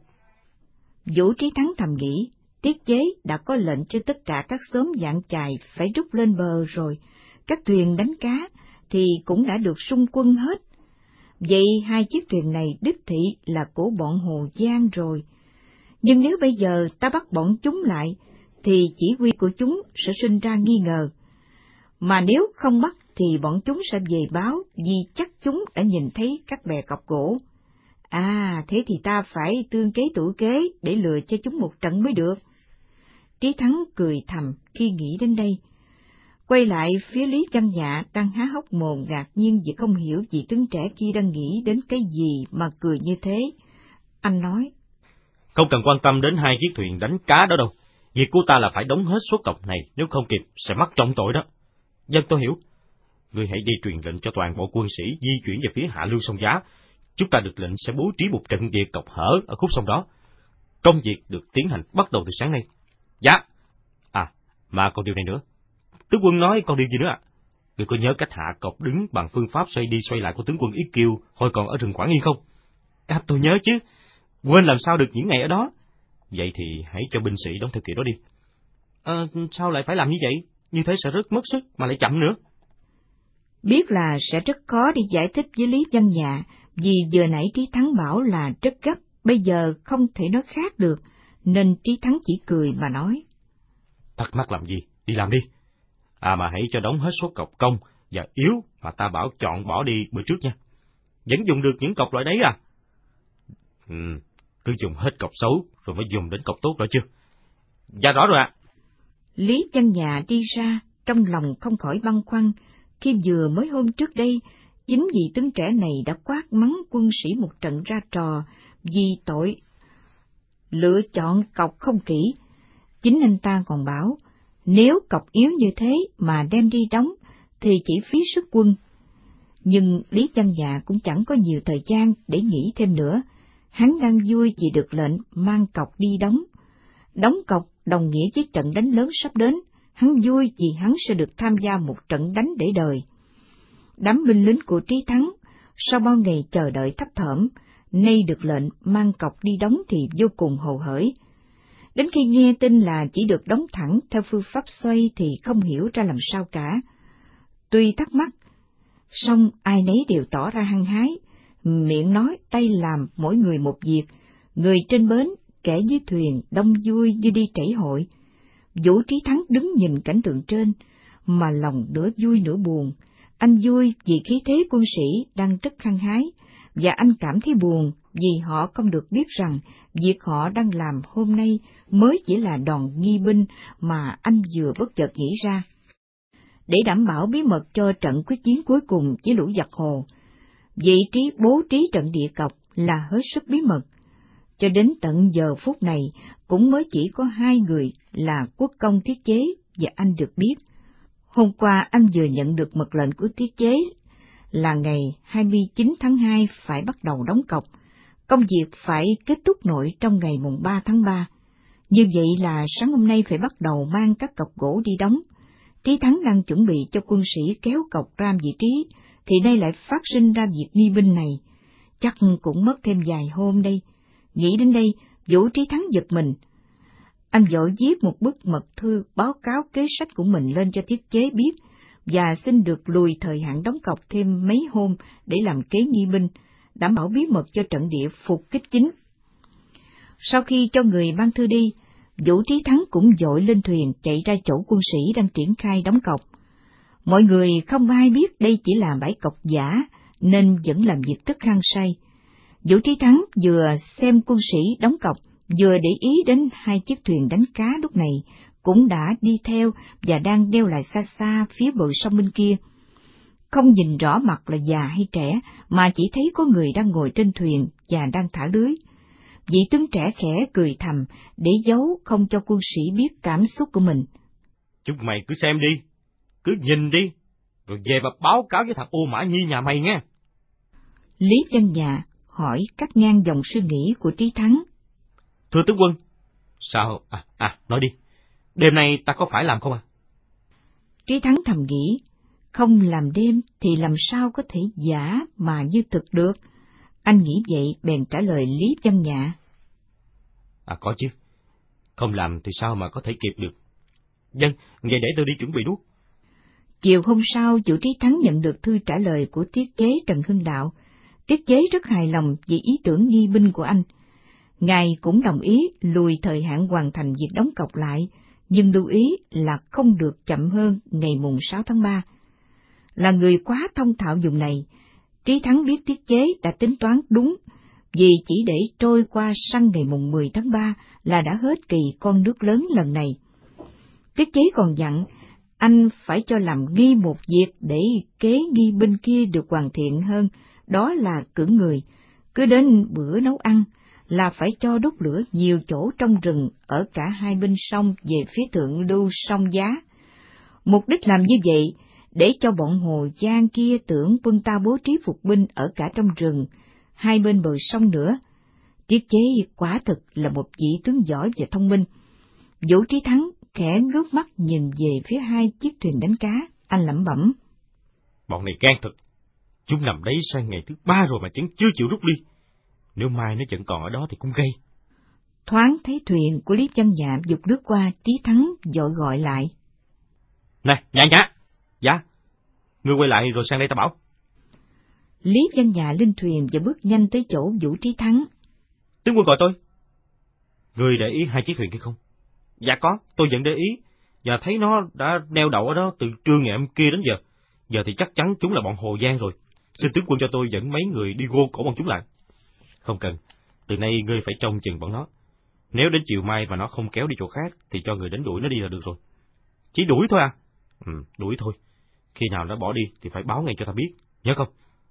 Vũ Trí Thắng thầm nghĩ, tiết chế đã có lệnh cho tất cả các xóm Dạng Chài phải rút lên bờ rồi, các thuyền đánh cá thì cũng đã được xung quân hết. Vậy hai chiếc thuyền này đích thị là của bọn Hồ Giang rồi. Nhưng nếu bây giờ ta bắt bọn chúng lại, thì chỉ huy của chúng sẽ sinh ra nghi ngờ. Mà nếu không bắt thì bọn chúng sẽ về báo, vì chắc chúng đã nhìn thấy các bè cọc gỗ. À, thế thì ta phải tương kế tửu kế để lừa cho chúng một trận mới được. Trí Thắng cười thầm khi nghĩ đến đây. Quay lại phía Lý Văn Dạ đang há hốc mồm ngạc nhiên vì không hiểu vị tướng trẻ kia đang nghĩ đến cái gì mà cười như thế. Anh nói: Không cần quan tâm đến hai chiếc thuyền đánh cá đó đâu. Việc của ta là phải đóng hết số cọc này, nếu không kịp sẽ mắc trọng tội đó. Dân tôi hiểu. Ngươi hãy đi truyền lệnh cho toàn bộ quân sĩ di chuyển về phía hạ lưu sông Giá. Chúng ta được lệnh sẽ bố trí một trận địa cọc hở ở khúc sông đó. Công việc được tiến hành bắt đầu từ sáng nay. Dạ. À, mà còn điều này nữa. Tướng quân nói còn điều gì nữa ạ? À? Ngươi có nhớ cách hạ cọc đứng bằng phương pháp xoay đi xoay lại của tướng quân Yết Kiêu hồi còn ở rừng Quảng Yên không? À, tôi nhớ chứ. Quên làm sao được những ngày ở đó. Vậy thì hãy cho binh sĩ đóng theo kiểu đó đi. À, sao lại phải làm như vậy? Như thế sẽ rất mất sức mà lại chậm nữa. Biết là sẽ rất khó để giải thích với Lý Văn Dạ, vì vừa nãy Trí Thắng bảo là rất gấp, bây giờ không thể nói khác được, nên Trí Thắng chỉ cười mà nói: Thắc mắc làm gì? Đi làm đi. À mà hãy cho đóng hết số cọc công và yếu mà ta bảo chọn bỏ đi bữa trước nha. Vẫn dùng được những cọc loại đấy à? Ừ, cứ dùng hết cọc xấu rồi mới dùng đến cọc tốt đó chưa? Dạ rõ rồi ạ. À. Lý Văn Dạ đi ra, trong lòng không khỏi băn khoăn, khi vừa mới hôm trước đây, Chính vì tướng trẻ này đã quát mắng quân sĩ một trận ra trò vì tội lựa chọn cọc không kỹ. Chính anh ta còn bảo, nếu cọc yếu như thế mà đem đi đóng thì chỉ phí sức quân. Nhưng Lý Văn Dạ cũng chẳng có nhiều thời gian để nghĩ thêm nữa. Hắn đang vui vì được lệnh mang cọc đi đóng. Đóng cọc đồng nghĩa với trận đánh lớn sắp đến. Hắn vui vì hắn sẽ được tham gia một trận đánh để đời. Đám binh lính của Trí Thắng, sau bao ngày chờ đợi thấp thỏm, nay được lệnh mang cọc đi đóng thì vô cùng hồ hởi. Đến khi nghe tin là chỉ được đóng thẳng theo phương pháp xoay thì không hiểu ra làm sao cả. Tuy thắc mắc, song ai nấy đều tỏ ra hăng hái, miệng nói tay làm mỗi người một việc, người trên bến, kẻ dưới thuyền đông vui như đi trảy hội. Vũ Trí Thắng đứng nhìn cảnh tượng trên, mà lòng nửa vui nửa buồn. Anh vui vì khí thế quân sĩ đang rất hăng hái, và anh cảm thấy buồn vì họ không được biết rằng việc họ đang làm hôm nay mới chỉ là đòn nghi binh mà anh vừa bất chợt nghĩ ra. Để đảm bảo bí mật cho trận quyết chiến cuối cùng với lũ giặc Hồ, vị trí bố trí trận địa cọc là hết sức bí mật. Cho đến tận giờ phút này cũng mới chỉ có hai người là Quốc Công Tiết Chế và anh được biết. Hôm qua anh vừa nhận được mật lệnh của Tiết Chế là ngày hai mươi chín tháng hai phải bắt đầu đóng cọc, công việc phải kết thúc nội trong ngày mùng ba tháng ba. Như vậy là sáng hôm nay phải bắt đầu mang các cọc gỗ đi đóng. Trí Thắng đang chuẩn bị cho quân sĩ kéo cọc ra vị trí, thì nay lại phát sinh ra việc nghi binh này. Chắc cũng mất thêm vài hôm đây. Nghĩ đến đây, Vũ Trí Thắng giật mình. Anh vội viết một bức mật thư báo cáo kế sách của mình lên cho Tiết Chế biết, và xin được lùi thời hạn đóng cọc thêm mấy hôm để làm kế nghi binh, đảm bảo bí mật cho trận địa phục kích chính. Sau khi cho người mang thư đi, Vũ Trí Thắng cũng vội lên thuyền chạy ra chỗ quân sĩ đang triển khai đóng cọc. Mọi người không ai biết đây chỉ là bãi cọc giả, nên vẫn làm việc rất hăng say. Vũ Trí Thắng vừa xem quân sĩ đóng cọc, vừa để ý đến hai chiếc thuyền đánh cá lúc này cũng đã đi theo và đang đeo lại xa xa phía bờ sông bên kia. Không nhìn rõ mặt là già hay trẻ, mà chỉ thấy có người đang ngồi trên thuyền và đang thả lưới. Vị tướng trẻ khẽ cười thầm để giấu không cho quân sĩ biết cảm xúc của mình. Chúng mày cứ xem đi, cứ nhìn đi, rồi về mà báo cáo với thằng Ô Mã Nhi nhà mày nghe. Lý Văn Dạ hỏi cắt ngang dòng suy nghĩ của Trí Thắng. Thưa tướng quân, sao, à, à, nói đi, đêm nay ta có phải làm không à? Trí Thắng thầm nghĩ, không làm đêm thì làm sao có thể giả mà như thực được. Anh nghĩ vậy bèn trả lời Lý Văn Dạ. À có chứ, không làm thì sao mà có thể kịp được. Vâng, vậy để tôi đi chuẩn bị đuốc. Chiều hôm sau, Vũ Trí Thắng nhận được thư trả lời của Tiết Chế Trần Hưng Đạo. Tiết Chế rất hài lòng vì ý tưởng nghi binh của anh. Ngài cũng đồng ý lùi thời hạn hoàn thành việc đóng cọc lại, nhưng lưu ý là không được chậm hơn ngày mùng sáu tháng ba. Là người quá thông thạo vùng này, Trí Thắng biết Tiết Chế đã tính toán đúng, vì chỉ để trôi qua săn ngày mùng mười tháng ba là đã hết kỳ con nước lớn lần này. Tiết Chế còn dặn, anh phải cho làm nghi một việc để kế nghi binh kia được hoàn thiện hơn, đó là cử người, cứ đến bữa nấu ăn là phải cho đốt lửa nhiều chỗ trong rừng ở cả hai bên sông về phía thượng lưu sông Giá. Mục đích làm như vậy để cho bọn Hồ Giang kia tưởng quân ta bố trí phục binh ở cả trong rừng, hai bên bờ sông nữa. Tiết Chế quả thực là một vị tướng giỏi và thông minh. Vũ Trí Thắng khẽ ngước mắt nhìn về phía hai chiếc thuyền đánh cá, anh lẩm bẩm. Bọn này gan thật, chúng nằm đấy sang ngày thứ ba rồi mà vẫn chưa chịu rút đi. Nếu mai nó vẫn còn ở đó thì cũng gây. Thoáng thấy thuyền của Lý Văn Dạ vụt lướt qua, Trí Thắng vội gọi lại. Này, Nhã Nhã, dạ, ngươi quay lại rồi sang đây ta bảo. Lý Văn Dạ lên thuyền và bước nhanh tới chỗ Vũ Trí Thắng. Tướng quân gọi tôi. Ngươi để ý hai chiếc thuyền kia không? Dạ có, tôi vẫn để ý, và thấy nó đã neo đậu ở đó từ trưa ngày hôm kia đến giờ. Giờ thì chắc chắn chúng là bọn Hồ Giang rồi. Xin tướng quân cho tôi dẫn mấy người đi gô cổ bọn chúng lại. Không cần, từ nay ngươi phải trông chừng bọn nó. Nếu đến chiều mai mà nó không kéo đi chỗ khác, thì cho người đến đuổi nó đi là được rồi. Chỉ đuổi thôi à? Ừ, đuổi thôi. Khi nào nó bỏ đi thì phải báo ngay cho ta biết, nhớ không?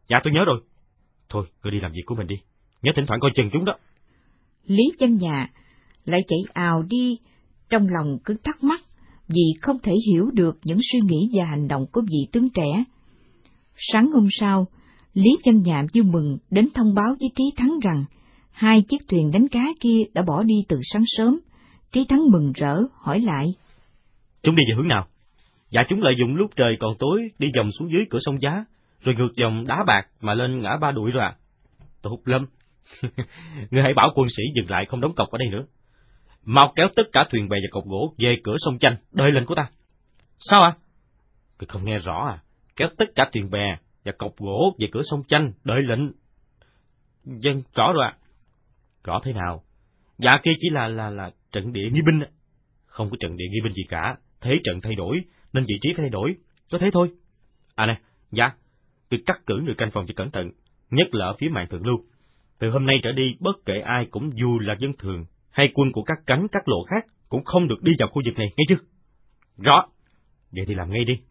Dạ tôi nhớ rồi. Thôi, cứ đi làm việc của mình đi, nhớ thỉnh thoảng coi chừng chúng đó. Lý Văn Nhà lại chạy ào đi, trong lòng cứ thắc mắc vì không thể hiểu được những suy nghĩ và hành động của vị tướng trẻ. Sáng hôm sau, Lý Văn Nhà vui mừng đến thông báo với Trí Thắng rằng hai chiếc thuyền đánh cá kia đã bỏ đi từ sáng sớm. Trí Thắng mừng rỡ hỏi lại: Chúng đi về hướng nào? Dạ chúng lợi dụng lúc trời còn tối đi vòng xuống dưới cửa sông Giá, rồi ngược dòng Đá Bạc mà lên ngã Ba Đuổi rồi à. Tốt lắm. Ngươi hãy bảo quân sĩ dừng lại không đóng cọc ở đây nữa. Mau kéo tất cả thuyền bè và cọc gỗ về cửa sông Chanh, đợi lệnh của ta. Sao ạ? À? Ngươi không nghe rõ à? Kéo tất cả thuyền bè và cọc gỗ về cửa sông Chanh, đợi lệnh. Dân rõ rồi ạ. À? Rõ thế nào? Dạ kia chỉ là là là trận địa nghi binh. Không có trận địa nghi binh gì cả, thế trận thay đổi nên vị trí phải thay đổi, có thế thôi. À này, dạ, cứ cắt cử người canh phòng cho cẩn thận, nhất là ở phía mạn thượng lưu. Từ hôm nay trở đi, bất kể ai cũng dù là dân thường hay quân của các cánh các lộ khác cũng không được đi vào khu vực này, nghe chưa? Rõ. Vậy thì làm ngay đi.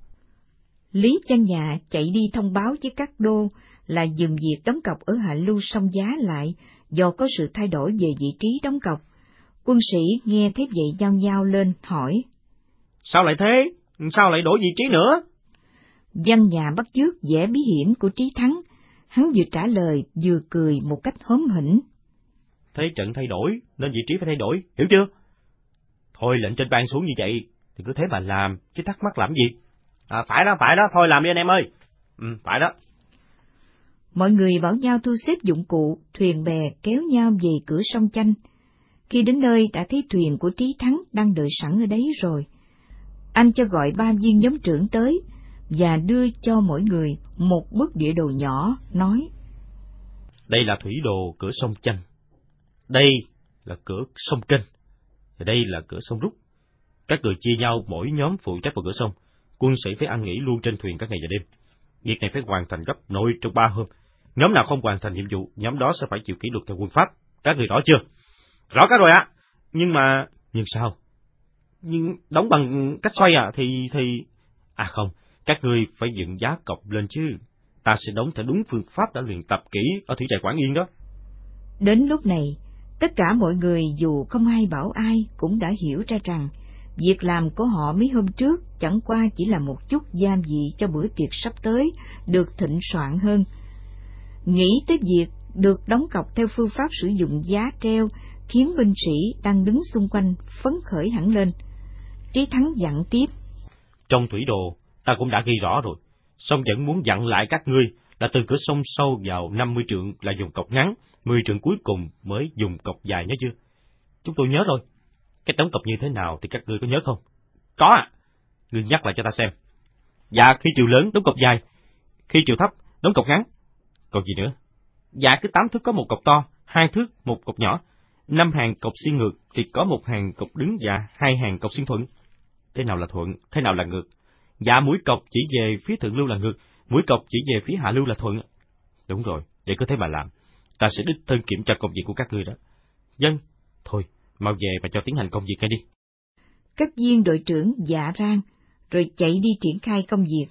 Lý Văn Nhà chạy đi thông báo với các đô là dừng việc đóng cọc ở hạ lưu sông Giá lại do có sự thay đổi về vị trí đóng cọc. Quân sĩ nghe thấy vậy nhao nhao lên hỏi: Sao lại thế? Sao lại đổi vị trí nữa? Văn Nhà bắt chước vẻ bí hiểm của Trí Thắng, hắn vừa trả lời vừa cười một cách hóm hỉnh. Thế trận thay đổi nên vị trí phải thay đổi, hiểu chưa? Thôi lệnh trên ban xuống như vậy thì cứ thế mà làm, chứ thắc mắc làm gì? À, phải đó, phải đó, thôi làm đi anh em ơi. Ừ, phải đó. Mọi người bảo nhau thu xếp dụng cụ, thuyền bè kéo nhau về cửa sông Chanh. Khi đến nơi đã thấy thuyền của Trí Thắng đang đợi sẵn ở đấy rồi. Anh cho gọi ba viên nhóm trưởng tới và đưa cho mỗi người một bức địa đồ nhỏ, nói: Đây là thủy đồ cửa sông Chanh, đây là cửa sông Kênh, và đây là cửa sông Rút. Các người chia nhau mỗi nhóm phụ trách vào cửa sông. Quân sĩ phải ăn nghỉ luôn trên thuyền các ngày và đêm. Việc này phải hoàn thành gấp nội trong ba hôm. Nhóm nào không hoàn thành nhiệm vụ, nhóm đó sẽ phải chịu kỷ luật theo quân pháp. Các người rõ chưa? Rõ cả rồi ạ. À. Nhưng mà... Nhưng sao? Nhưng đóng bằng cách xoay à? Thì... thì... À không, các ngươi phải dựng giá cọc lên chứ. Ta sẽ đóng theo đúng phương pháp đã luyện tập kỹ ở thủy trại Quảng Yên đó. Đến lúc này, tất cả mọi người dù không ai bảo ai cũng đã hiểu ra rằng việc làm của họ mấy hôm trước chẳng qua chỉ là một chút gia vị cho bữa tiệc sắp tới được thịnh soạn hơn. Nghĩ tới việc được đóng cọc theo phương pháp sử dụng giá treo khiến binh sĩ đang đứng xung quanh phấn khởi hẳn lên. Trí Thắng dặn tiếp: Trong thủy đồ ta cũng đã ghi rõ rồi, song vẫn muốn dặn lại các ngươi là từ cửa sông sâu vào năm mươi trượng là dùng cọc ngắn, mười trượng cuối cùng mới dùng cọc dài, nhớ chưa? Chúng tôi nhớ rồi. Cái đóng cọc như thế nào thì các ngươi có nhớ không? Có à. Ngươi nhắc lại cho ta xem. Dạ, khi chiều lớn đóng cọc dài, khi chiều thấp đóng cọc ngắn. Còn gì nữa? Dạ, cứ tám thước có một cọc to, hai thước một cọc nhỏ, năm hàng cọc xiên ngược thì có một hàng cọc đứng và hai hàng cọc xiên thuận. Thế nào là thuận, thế nào là ngược? Dạ, mũi cọc chỉ về phía thượng lưu là ngược, mũi cọc chỉ về phía hạ lưu là thuận. Đúng rồi, để có thế mà làm. Ta sẽ đích thân kiểm tra công việc của các ngươi đó. Dân, thôi, mau về và cho tiến hành công việc ngay đi. Các viên đội trưởng dạ rang, rồi chạy đi triển khai công việc.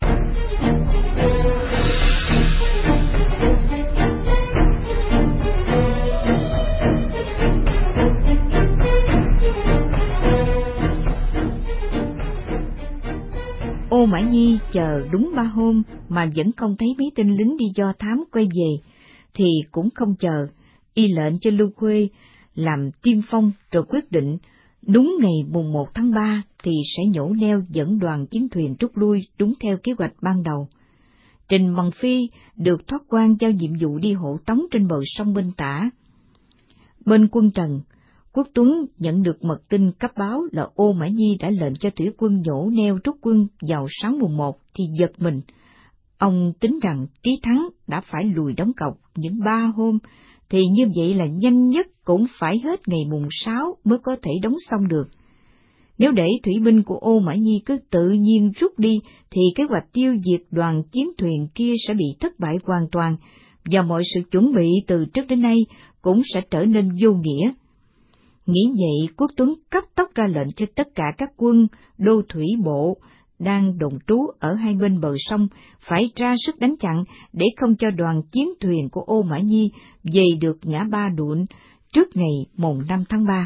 Ô Mã Nhi chờ đúng ba hôm mà vẫn không thấy mấy tên lính đi do thám quay về, thì cũng không chờ, y lệnh cho Lưu Khuê làm tiên phong rồi quyết định đúng ngày mùng một tháng ba thì sẽ nhổ neo dẫn đoàn chiến thuyền rút lui đúng theo kế hoạch ban đầu. Trình Bằng Phi được thoát quan giao nhiệm vụ đi hộ tống trên bờ sông bên tả. Bên quân Trần, Quốc Tuấn nhận được mật tin cấp báo là Ô Mã Nhi đã lệnh cho thủy quân nhổ neo rút quân vào sáng mùng một thì giật mình. Ông tính rằng Trí Thắng đã phải lùi đóng cọc những ba hôm, thì như vậy là nhanh nhất cũng phải hết ngày mùng sáu mới có thể đóng xong được. Nếu để thủy binh của Ô Mã Nhi cứ tự nhiên rút đi, thì kế hoạch tiêu diệt đoàn chiến thuyền kia sẽ bị thất bại hoàn toàn, và mọi sự chuẩn bị từ trước đến nay cũng sẽ trở nên vô nghĩa. Nghĩ vậy, Quốc Tuấn cấp tốc ra lệnh cho tất cả các quân đô thủy bộ đang đồn trú ở hai bên bờ sông phải ra sức đánh chặn để không cho đoàn chiến thuyền của Ô Mã Nhi về được ngã Ba Đụn trước ngày mùng năm tháng ba.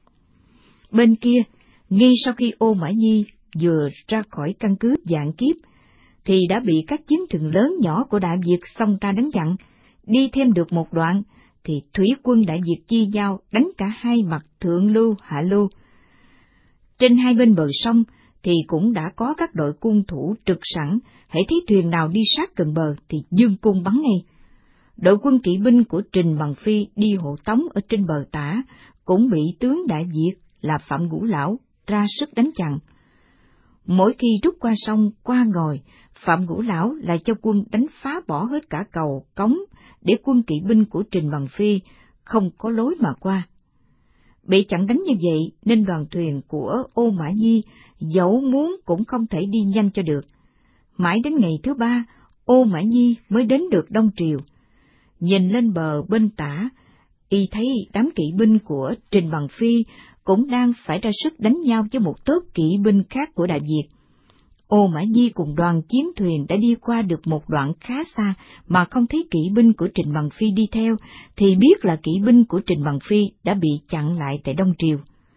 Bên kia, ngay sau khi Ô Mã Nhi vừa ra khỏi căn cứ Vạn Kiếp, thì đã bị các chiến thuyền lớn nhỏ của Đại Việt xông ra đánh chặn. Đi thêm được một đoạn, thì thủy quân Đại Việt chia nhau đánh cả hai mặt thượng lưu hạ lưu. Trên hai bên bờ sông thì cũng đã có các đội cung thủ trực sẵn, hễ thấy thuyền nào đi sát gần bờ thì dương cung bắn ngay. Đội quân kỵ binh của Trình Bằng Phi đi hộ tống ở trên bờ tả cũng bị tướng Đại Việt là Phạm Ngũ Lão ra sức đánh chặn. Mỗi khi rút qua sông, qua ngòi, Phạm Ngũ Lão lại cho quân đánh phá bỏ hết cả cầu, cống, để quân kỵ binh của Trình Bằng Phi không có lối mà qua. Bị chặn đánh như vậy nên đoàn thuyền của Ô Mã Nhi dẫu muốn cũng không thể đi nhanh cho được. Mãi đến ngày thứ ba, Ô Mã Nhi mới đến được Đông Triều. Nhìn lên bờ bên tả, y thấy đám kỵ binh của Trình Bằng Phi cũng đang phải ra sức đánh nhau với một tốp kỵ binh khác của Đại Việt. Ô Mã Nhi cùng đoàn chiến thuyền đã đi qua được một đoạn khá xa mà không thấy kỵ binh của Trình Bằng Phi đi theo, thì biết là kỵ binh của Trình Bằng Phi đã bị chặn lại tại Đông Triều.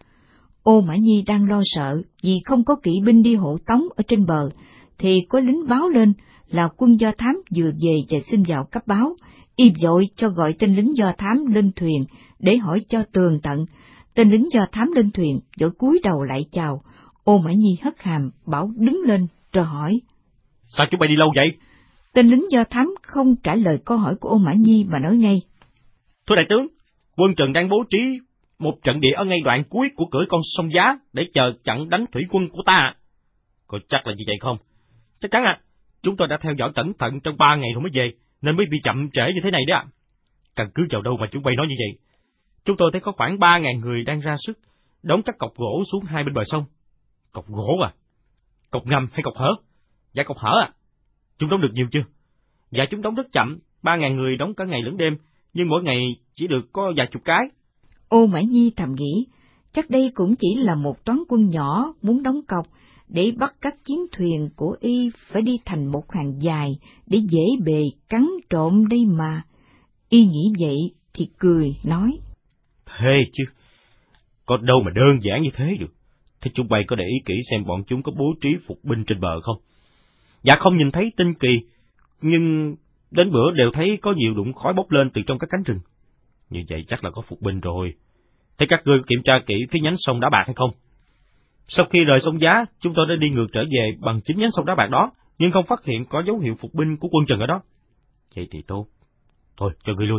Ô Mã Nhi đang lo sợ vì không có kỵ binh đi hộ tống ở trên bờ, thì có lính báo lên là quân Do Thám vừa về và xin vào cấp báo. Y vội cho gọi tên lính Do Thám lên thuyền để hỏi cho tường tận. Tên lính Do Thám lên thuyền vội cúi đầu lại chào. Ô Mã Nhi hất hàm bảo đứng lên rồi hỏi: Sao chúng bay đi lâu vậy? Tên lính Do Thám không trả lời câu hỏi của Ô Mã Nhi mà nói ngay: Thưa đại tướng, quân Trần đang bố trí một trận địa ở ngay đoạn cuối của cửa con sông Giá để chờ chặn đánh thủy quân của ta. Có chắc là như vậy không? Chắc chắn à, chúng tôi đã theo dõi cẩn thận trong ba ngày rồi mới về, nên mới bị chậm trễ như thế này đấy ạ. Căn cứ vào đâu mà chúng bay nói như vậy? Chúng tôi thấy có khoảng ba ngàn người đang ra sức đóng các cọc gỗ xuống hai bên bờ sông. Cọc gỗ à? Cọc ngầm hay cọc hở? Dạ cọc hở à? Chúng đóng được nhiều chưa? Dạ chúng đóng rất chậm, ba ngàn người đóng cả ngày lẫn đêm, nhưng mỗi ngày chỉ được có vài chục cái. Ô Mã Nhi thầm nghĩ, chắc đây cũng chỉ là một toán quân nhỏ muốn đóng cọc để bắt các chiến thuyền của y phải đi thành một hàng dài để dễ bề cắn trộm đây mà. Y nghĩ vậy thì cười nói: Thế chứ, có đâu mà đơn giản như thế được. Thế chúng bay có để ý kỹ xem bọn chúng có bố trí phục binh trên bờ không? Dạ không nhìn thấy tinh kỳ, nhưng đến bữa đều thấy có nhiều đụng khói bốc lên từ trong các cánh rừng. Như vậy chắc là có phục binh rồi. Thế các ngươi kiểm tra kỹ phía nhánh sông Đá Bạc hay không? Sau khi rời sông Giá, chúng tôi đã đi ngược trở về bằng chính nhánh sông Đá Bạc đó, nhưng không phát hiện có dấu hiệu phục binh của quân Trần ở đó. Vậy thì tốt. Thôi, cho ngươi lui.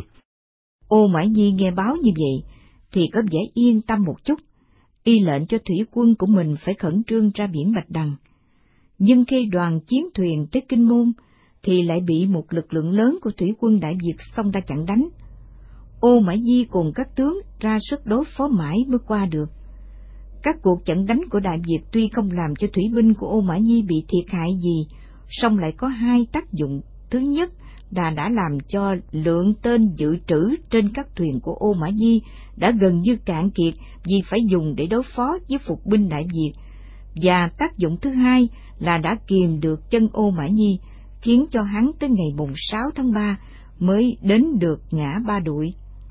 Ô Mã Nhi nghe báo như vậy thì có vẻ yên tâm một chút. Y lệnh cho thủy quân của mình phải khẩn trương ra biển Bạch Đằng. Nhưng khi đoàn chiến thuyền tới Kinh Môn thì lại bị một lực lượng lớn của thủy quân Đại Việt xông ra chặn đánh. Ô Mã Nhi cùng các tướng ra sức đối phó mãi mới qua được. Các cuộc chặn đánh của Đại Việt tuy không làm cho thủy binh của Ô Mã Nhi bị thiệt hại gì, song lại có hai tác dụng. Thứ nhất là đã làm cho lượng tên dự trữ trên các thuyền của Ô Mã Nhi đã gần như cạn kiệt vì phải dùng để đối phó với phục binh Đại Việt. Và tác dụng thứ hai là đã kìm được chân Ô Mã Nhi, khiến cho hắn tới ngày mùng sáu tháng ba mới đến được ngã Ba Đụi.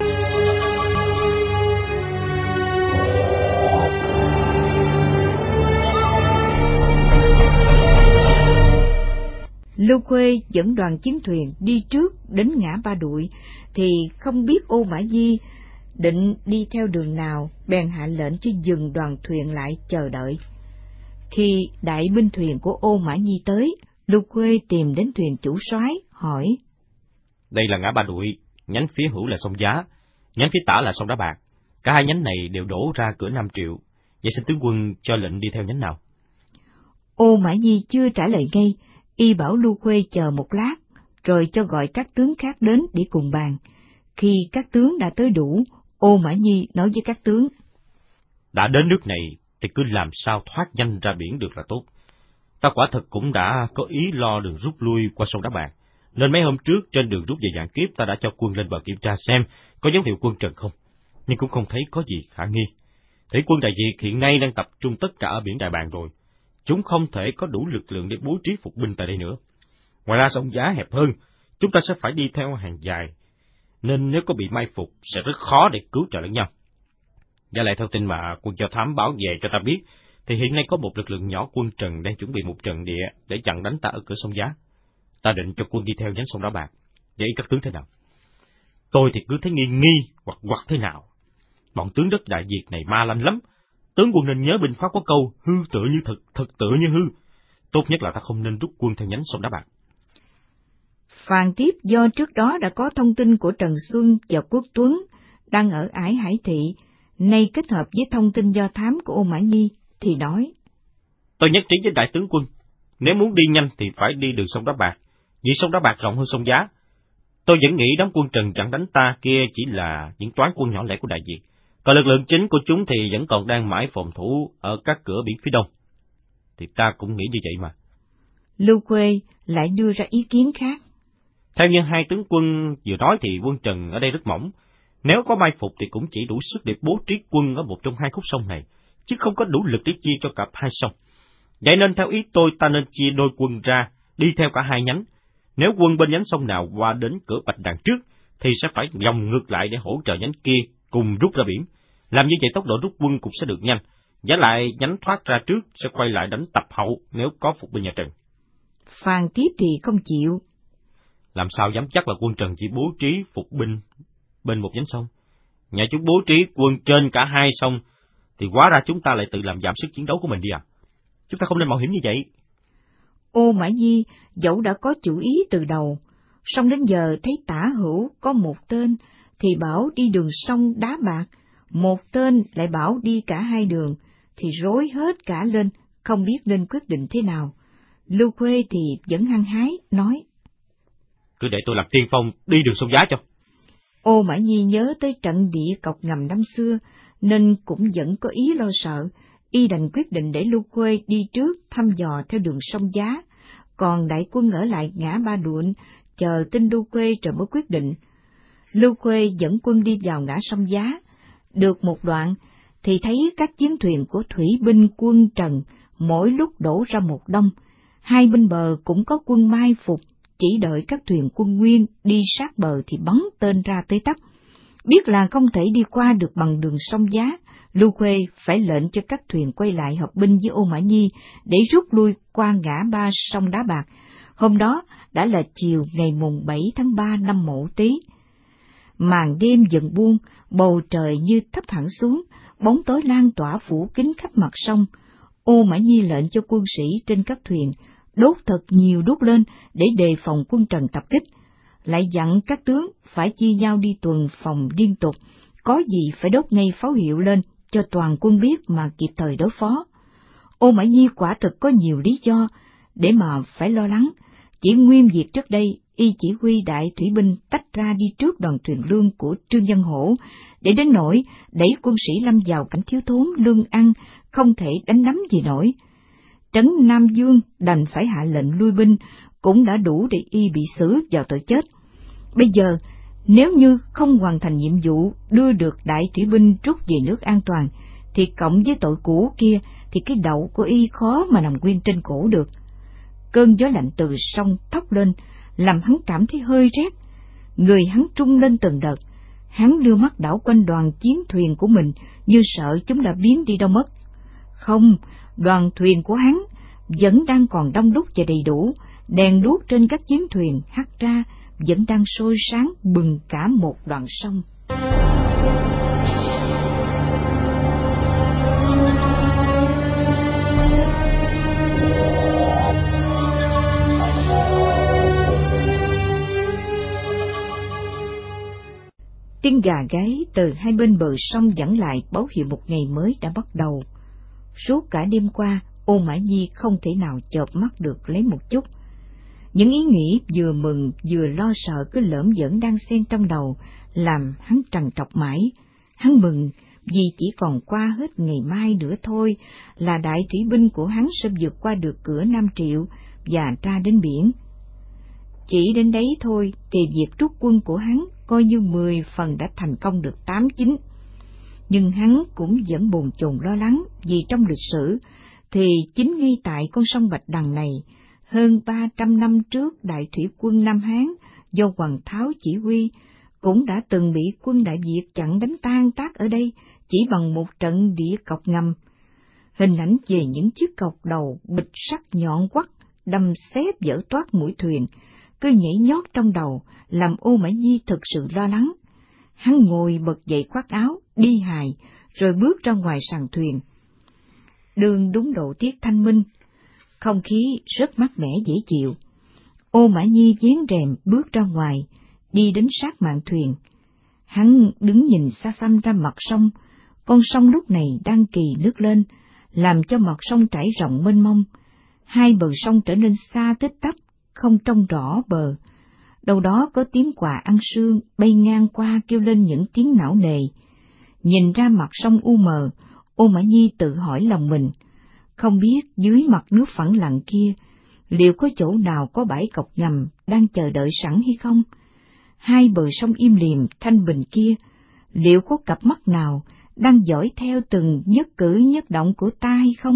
Lưu Khuê dẫn đoàn chiến thuyền đi trước đến ngã Ba Đụi, thì không biết Ô Mã Nhi định đi theo đường nào, bèn hạ lệnh cho dừng đoàn thuyền lại chờ đợi. Khi đại binh thuyền của Ô Mã Nhi tới, Lưu Khuê tìm đến thuyền chủ soái hỏi: Đây là ngã Ba Đụi, nhánh phía hữu là sông Giá, nhánh phía tả là sông Đá Bạc. Cả hai nhánh này đều đổ ra cửa Nam Triệu. Vậy xin tướng quân cho lệnh đi theo nhánh nào? Ô Mã Nhi chưa trả lời ngay. Y bảo Lưu Khuê chờ một lát, rồi cho gọi các tướng khác đến để cùng bàn. Khi các tướng đã tới đủ, Ô Mã Nhi nói với các tướng: Đã đến nước này thì cứ làm sao thoát nhanh ra biển được là tốt. Ta quả thật cũng đã có ý lo đường rút lui qua sông Đá Bạc, nên mấy hôm trước trên đường rút về Vạn Kiếp ta đã cho quân lên bờ kiểm tra xem có dấu hiệu quân Trần không, nhưng cũng không thấy có gì khả nghi. Thủy quân Đại Việt hiện nay đang tập trung tất cả ở biển Đại Bàng rồi. chúng không thể có đủ lực lượng để bố trí phục binh tại đây nữa. Ngoài ra sông Giá hẹp hơn, chúng ta sẽ phải đi theo hàng dài, nên nếu có bị mai phục sẽ rất khó để cứu trợ lẫn nhau. Và lại theo tin mà quân do thám báo về cho ta biết, thì hiện nay có một lực lượng nhỏ quân Trần đang chuẩn bị một trận địa để chặn đánh ta ở cửa sông Giá. Ta định cho quân đi theo nhánh sông Đá Bạc. Vậy các tướng thế nào? Tôi thì cứ thấy nghi nghi hoặc hoặc thế nào. Bọn tướng đất Đại Việt này ma lanh lắm. Tướng quân nên nhớ binh pháp có câu hư tựa như thực, thực tựa như hư. Tốt nhất là ta không nên rút quân theo nhánh sông Đá Bạc. Phàn Tiếp do trước đó đã có thông tin của Trần Xuân và Quốc Tuấn đang ở Ải Hải Thị, nay kết hợp với thông tin do thám của Ô Mã Nhi, thì nói: Tôi nhất trí với đại tướng quân, nếu muốn đi nhanh thì phải đi đường sông Đá Bạc, vì sông Đá Bạc rộng hơn sông Giá. Tôi vẫn nghĩ đám quân Trần chặn đánh ta kia chỉ là những toán quân nhỏ lẻ của Đại Việt, còn lực lượng chính của chúng thì vẫn còn đang mãi phòng thủ ở các cửa biển phía đông. Thì ta cũng nghĩ như vậy mà. Lưu Quê lại đưa ra ý kiến khác. Theo như hai tướng quân vừa nói thì quân Trần ở đây rất mỏng, nếu có mai phục thì cũng chỉ đủ sức để bố trí quân ở một trong hai khúc sông này, chứ không có đủ lực để chia cho cả hai sông. Vậy nên theo ý tôi, ta nên chia đôi quân ra, đi theo cả hai nhánh. Nếu quân bên nhánh sông nào qua đến cửa Bạch Đằng trước, thì sẽ phải vòng ngược lại để hỗ trợ nhánh kia cùng rút ra biển. Làm như vậy tốc độ rút quân cũng sẽ được nhanh, giả lại nhánh thoát ra trước sẽ quay lại đánh tập hậu nếu có phục binh nhà Trần. Phàn Tiếp thì không chịu. Làm sao dám chắc là quân Trần chỉ bố trí phục binh bên một nhánh sông? Nhà chúng bố trí quân trên cả hai sông, thì hóa ra chúng ta lại tự làm giảm sức chiến đấu của mình đi à? Chúng ta không nên mạo hiểm như vậy. Ô Mã Nhi dẫu đã có chủ ý từ đầu, song đến giờ thấy tả hữu có một tên thì bảo đi đường sông Đá Bạc, một tên lại bảo đi cả hai đường, thì rối hết cả lên, không biết nên quyết định thế nào. Lưu Khuê thì vẫn hăng hái, nói: Cứ để tôi làm tiên phong đi đường sông Giá cho. Ô Mã Nhi nhớ tới trận địa cọc ngầm năm xưa, nên cũng vẫn có ý lo sợ, y đành quyết định để Lưu Khuê đi trước thăm dò theo đường sông Giá, còn đại quân ở lại ngã Ba Đụn, chờ tin Lưu Khuê rồi mới quyết định. Lưu Khuê dẫn quân đi vào ngã sông Giá, được một đoạn thì thấy các chiến thuyền của thủy binh quân Trần mỗi lúc đổ ra một đông, hai bên bờ cũng có quân mai phục, chỉ đợi các thuyền quân Nguyên đi sát bờ thì bắn tên ra tới tấp. Biết là không thể đi qua được bằng đường sông Giá, Lưu Khuê phải lệnh cho các thuyền quay lại hợp binh với Ô Mã Nhi để rút lui qua ngã ba sông Đá Bạc. Hôm đó đã là chiều ngày mùng bảy tháng ba năm Mậu Tý. Màn đêm dần buông, bầu trời như thấp hẳn xuống, bóng tối lan tỏa phủ kín khắp mặt sông. Ô Mã Nhi lệnh cho quân sĩ trên các thuyền đốt thật nhiều đuốc lên để đề phòng quân Trần tập kích, lại dặn các tướng phải chia nhau đi tuần phòng liên tục, có gì phải đốt ngay pháo hiệu lên cho toàn quân biết mà kịp thời đối phó. Ô Mã Nhi quả thực có nhiều lý do để mà phải lo lắng. Chỉ nguyên việc trước đây, y chỉ huy đại thủy binh tách ra đi trước đoàn thuyền lương của Trương Văn Hổ, để đến nỗi đẩy quân sĩ lâm vào cảnh thiếu thốn lương ăn, không thể đánh nắm gì nổi. Trấn Nam Dương đành phải hạ lệnh lui binh, cũng đã đủ để y bị xử vào tội chết. Bây giờ, nếu như không hoàn thành nhiệm vụ đưa được đại thủy binh rút về nước an toàn, thì cộng với tội cũ kia thì cái đậu của y khó mà nằm nguyên trên cổ được. Cơn gió lạnh từ sông thốc lên, làm hắn cảm thấy hơi rét. Người hắn trung lên từng đợt, hắn đưa mắt đảo quanh đoàn chiến thuyền của mình như sợ chúng đã biến đi đâu mất. Không, đoàn thuyền của hắn vẫn đang còn đông đúc và đầy đủ, đèn đuốc trên các chiến thuyền hắt ra vẫn đang sôi sáng bừng cả một đoạn sông. Tiếng gà gáy từ hai bên bờ sông dẫn lại báo hiệu một ngày mới đã bắt đầu. Suốt cả đêm qua, Ô Mã Nhi không thể nào chợp mắt được lấy một chút. Những ý nghĩ vừa mừng vừa lo sợ cứ lởm giởn đang xen trong đầu, làm hắn trằn trọc mãi. Hắn mừng vì chỉ còn qua hết ngày mai nữa thôi là đại thủy binh của hắn sẽ vượt qua được cửa Nam Triệu và ra đến biển. Chỉ đến đấy thôi thì việc rút quân của hắn coi như mười phần đã thành công được tám chín. Nhưng hắn cũng vẫn bồn chồn lo lắng vì trong lịch sử, thì chính ngay tại con sông Bạch Đằng này, hơn ba trăm năm trước đại thủy quân Nam Hán do Hoàng Tháo chỉ huy, cũng đã từng bị quân Đại Việt chặn đánh tan tác ở đây chỉ bằng một trận địa cọc ngầm. Hình ảnh về những chiếc cọc đầu bịch sắt nhọn quắt, đâm xếp dở toát mũi thuyền, cứ nhảy nhót trong đầu, làm Ô Mã Di thực sự lo lắng. Hắn ngồi bật dậy khoác áo, đi hài, rồi bước ra ngoài sàn thuyền. Đường đúng độ tiết thanh minh, không khí rất mát mẻ dễ chịu. Ô Mã Nhi vén rèm bước ra ngoài, đi đến sát mạn thuyền. Hắn đứng nhìn xa xăm ra mặt sông, con sông lúc này đang kỳ nước lên, làm cho mặt sông trải rộng mênh mông. Hai bờ sông trở nên xa tích tắp, không trông rõ bờ. Đâu đó có tiếng quạ ăn sương bay ngang qua kêu lên những tiếng não nề. Nhìn ra mặt sông u mờ, Ô Mã Nhi tự hỏi lòng mình, không biết dưới mặt nước phẳng lặng kia, liệu có chỗ nào có bãi cọc ngầm đang chờ đợi sẵn hay không? Hai bờ sông im lìm thanh bình kia, liệu có cặp mắt nào đang dõi theo từng nhất cử nhất động của ta hay không?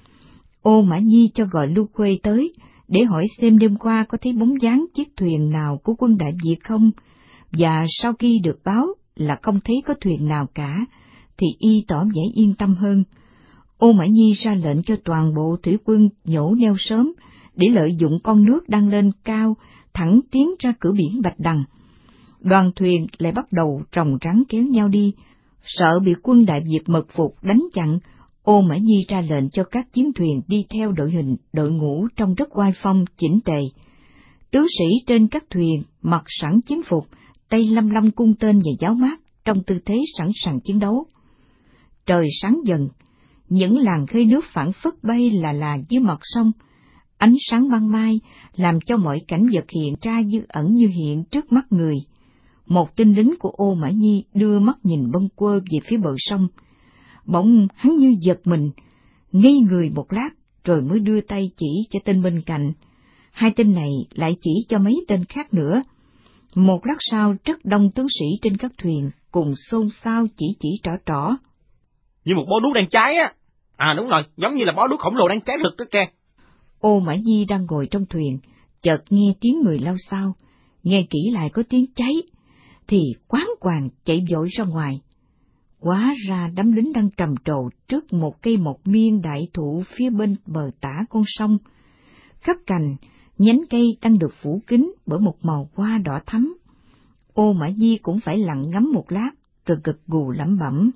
Ô Mã Nhi cho gọi Lưu Khuê tới, để hỏi xem đêm qua có thấy bóng dáng chiếc thuyền nào của quân Đại Việt không, và sau khi được báo là không thấy có thuyền nào cả, thì y tỏ vẻ yên tâm hơn. Ô Mã Nhi ra lệnh cho toàn bộ thủy quân nhổ neo sớm, để lợi dụng con nước đang lên cao, thẳng tiến ra cửa biển Bạch Đằng. Đoàn thuyền lại bắt đầu trồng trắng kéo nhau đi, sợ bị quân Đại Việt mật phục đánh chặn. Ô Mã Nhi ra lệnh cho các chiến thuyền đi theo đội hình đội ngũ trông rất oai phong chỉnh tề. Tứ sĩ trên các thuyền mặc sẵn chiến phục, tay lăm lăm cung tên và giáo mát, trong tư thế sẵn sàng chiến đấu. Trời sáng dần, những làn khơi nước phảng phất bay là là dưới mặt sông. Ánh sáng ban mai làm cho mọi cảnh vật hiện ra như ẩn như hiện trước mắt người. Một tên lính của Ô Mã Nhi đưa mắt nhìn bâng quơ về phía bờ sông. Bỗng hắn như giật mình, ngây người một lát, rồi mới đưa tay chỉ cho tên bên cạnh. Hai tên này lại chỉ cho mấy tên khác nữa. Một lát sau, rất đông tướng sĩ trên các thuyền cùng xôn xao chỉ chỉ trỏ trỏ. Như một bó đuốc đang cháy á. À đúng rồi, giống như là bó đuốc khổng lồ đang cháy rực đó kìa. Ô Mã Nhi đang ngồi trong thuyền, chợt nghe tiếng người lao xao, nghe kỹ lại có tiếng cháy, thì quáng quàng chạy vội ra ngoài. Hóa ra đám lính đang trầm trồ trước một cây mộc miên đại thụ phía bên bờ tả con sông. Khắp cành, nhánh cây đang được phủ kín bởi một màu hoa đỏ thắm. Ô Mã Nhi cũng phải lặng ngắm một lát, rồi gật gù lẩm bẩm.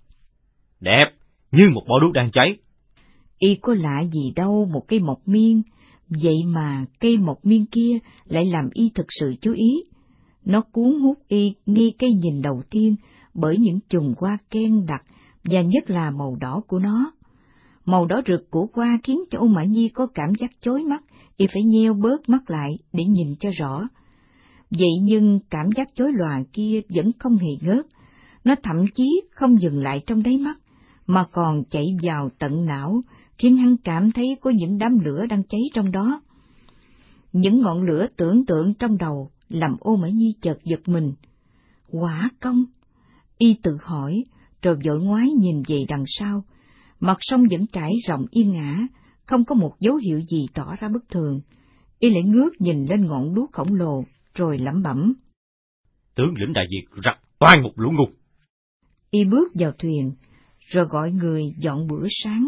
Đẹp, như một bó đuốc đang cháy. Y có lạ gì đâu một cây mộc miên, vậy mà cây mộc miên kia lại làm y thực sự chú ý. Nó cuốn hút y ngay cây nhìn đầu tiên bởi những chùm hoa ken đặc và nhất là màu đỏ của nó. Màu đỏ rực của hoa khiến cho Ô Mã Nhi có cảm giác chói mắt, y phải nheo bớt mắt lại để nhìn cho rõ. Vậy nhưng cảm giác chói lòa kia vẫn không hề ngớt, nó thậm chí không dừng lại trong đáy mắt, mà còn chạy vào tận não, khiến hắn cảm thấy có những đám lửa đang cháy trong đó. Những ngọn lửa tưởng tượng trong đầu làm Ô Mã Nhi chợt giật mình. Hỏa công! Y tự hỏi, rồi vội ngoái nhìn về đằng sau. Mặt sông vẫn trải rộng yên ả, không có một dấu hiệu gì tỏ ra bất thường. Y lại ngước nhìn lên ngọn đuốc khổng lồ, rồi lẩm bẩm. Tướng lĩnh Đại Việt rặt toang một lũ ngục. Y bước vào thuyền, rồi gọi người dọn bữa sáng.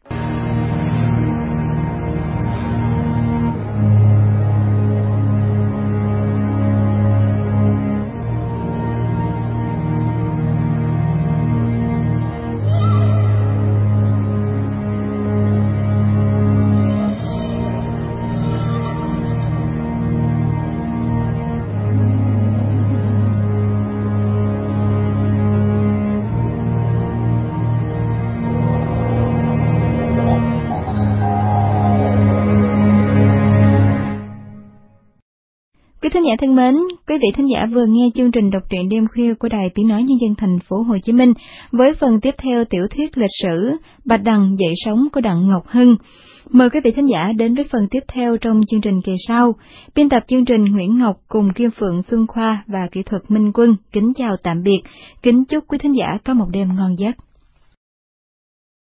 Quý thính giả thân mến, quý vị thính giả vừa nghe chương trình đọc truyện đêm khuya của Đài Tiếng nói Nhân dân thành phố Hồ Chí Minh với phần tiếp theo tiểu thuyết lịch sử Bạch Đằng dậy sóng của Đặng Ngọc Hưng. Mời quý vị thính giả đến với phần tiếp theo trong chương trình kỳ sau. Biên tập chương trình Nguyễn Ngọc cùng Kim Phượng Xuân Khoa và kỹ thuật Minh Quân kính chào tạm biệt, kính chúc quý thính giả có một đêm ngon giấc.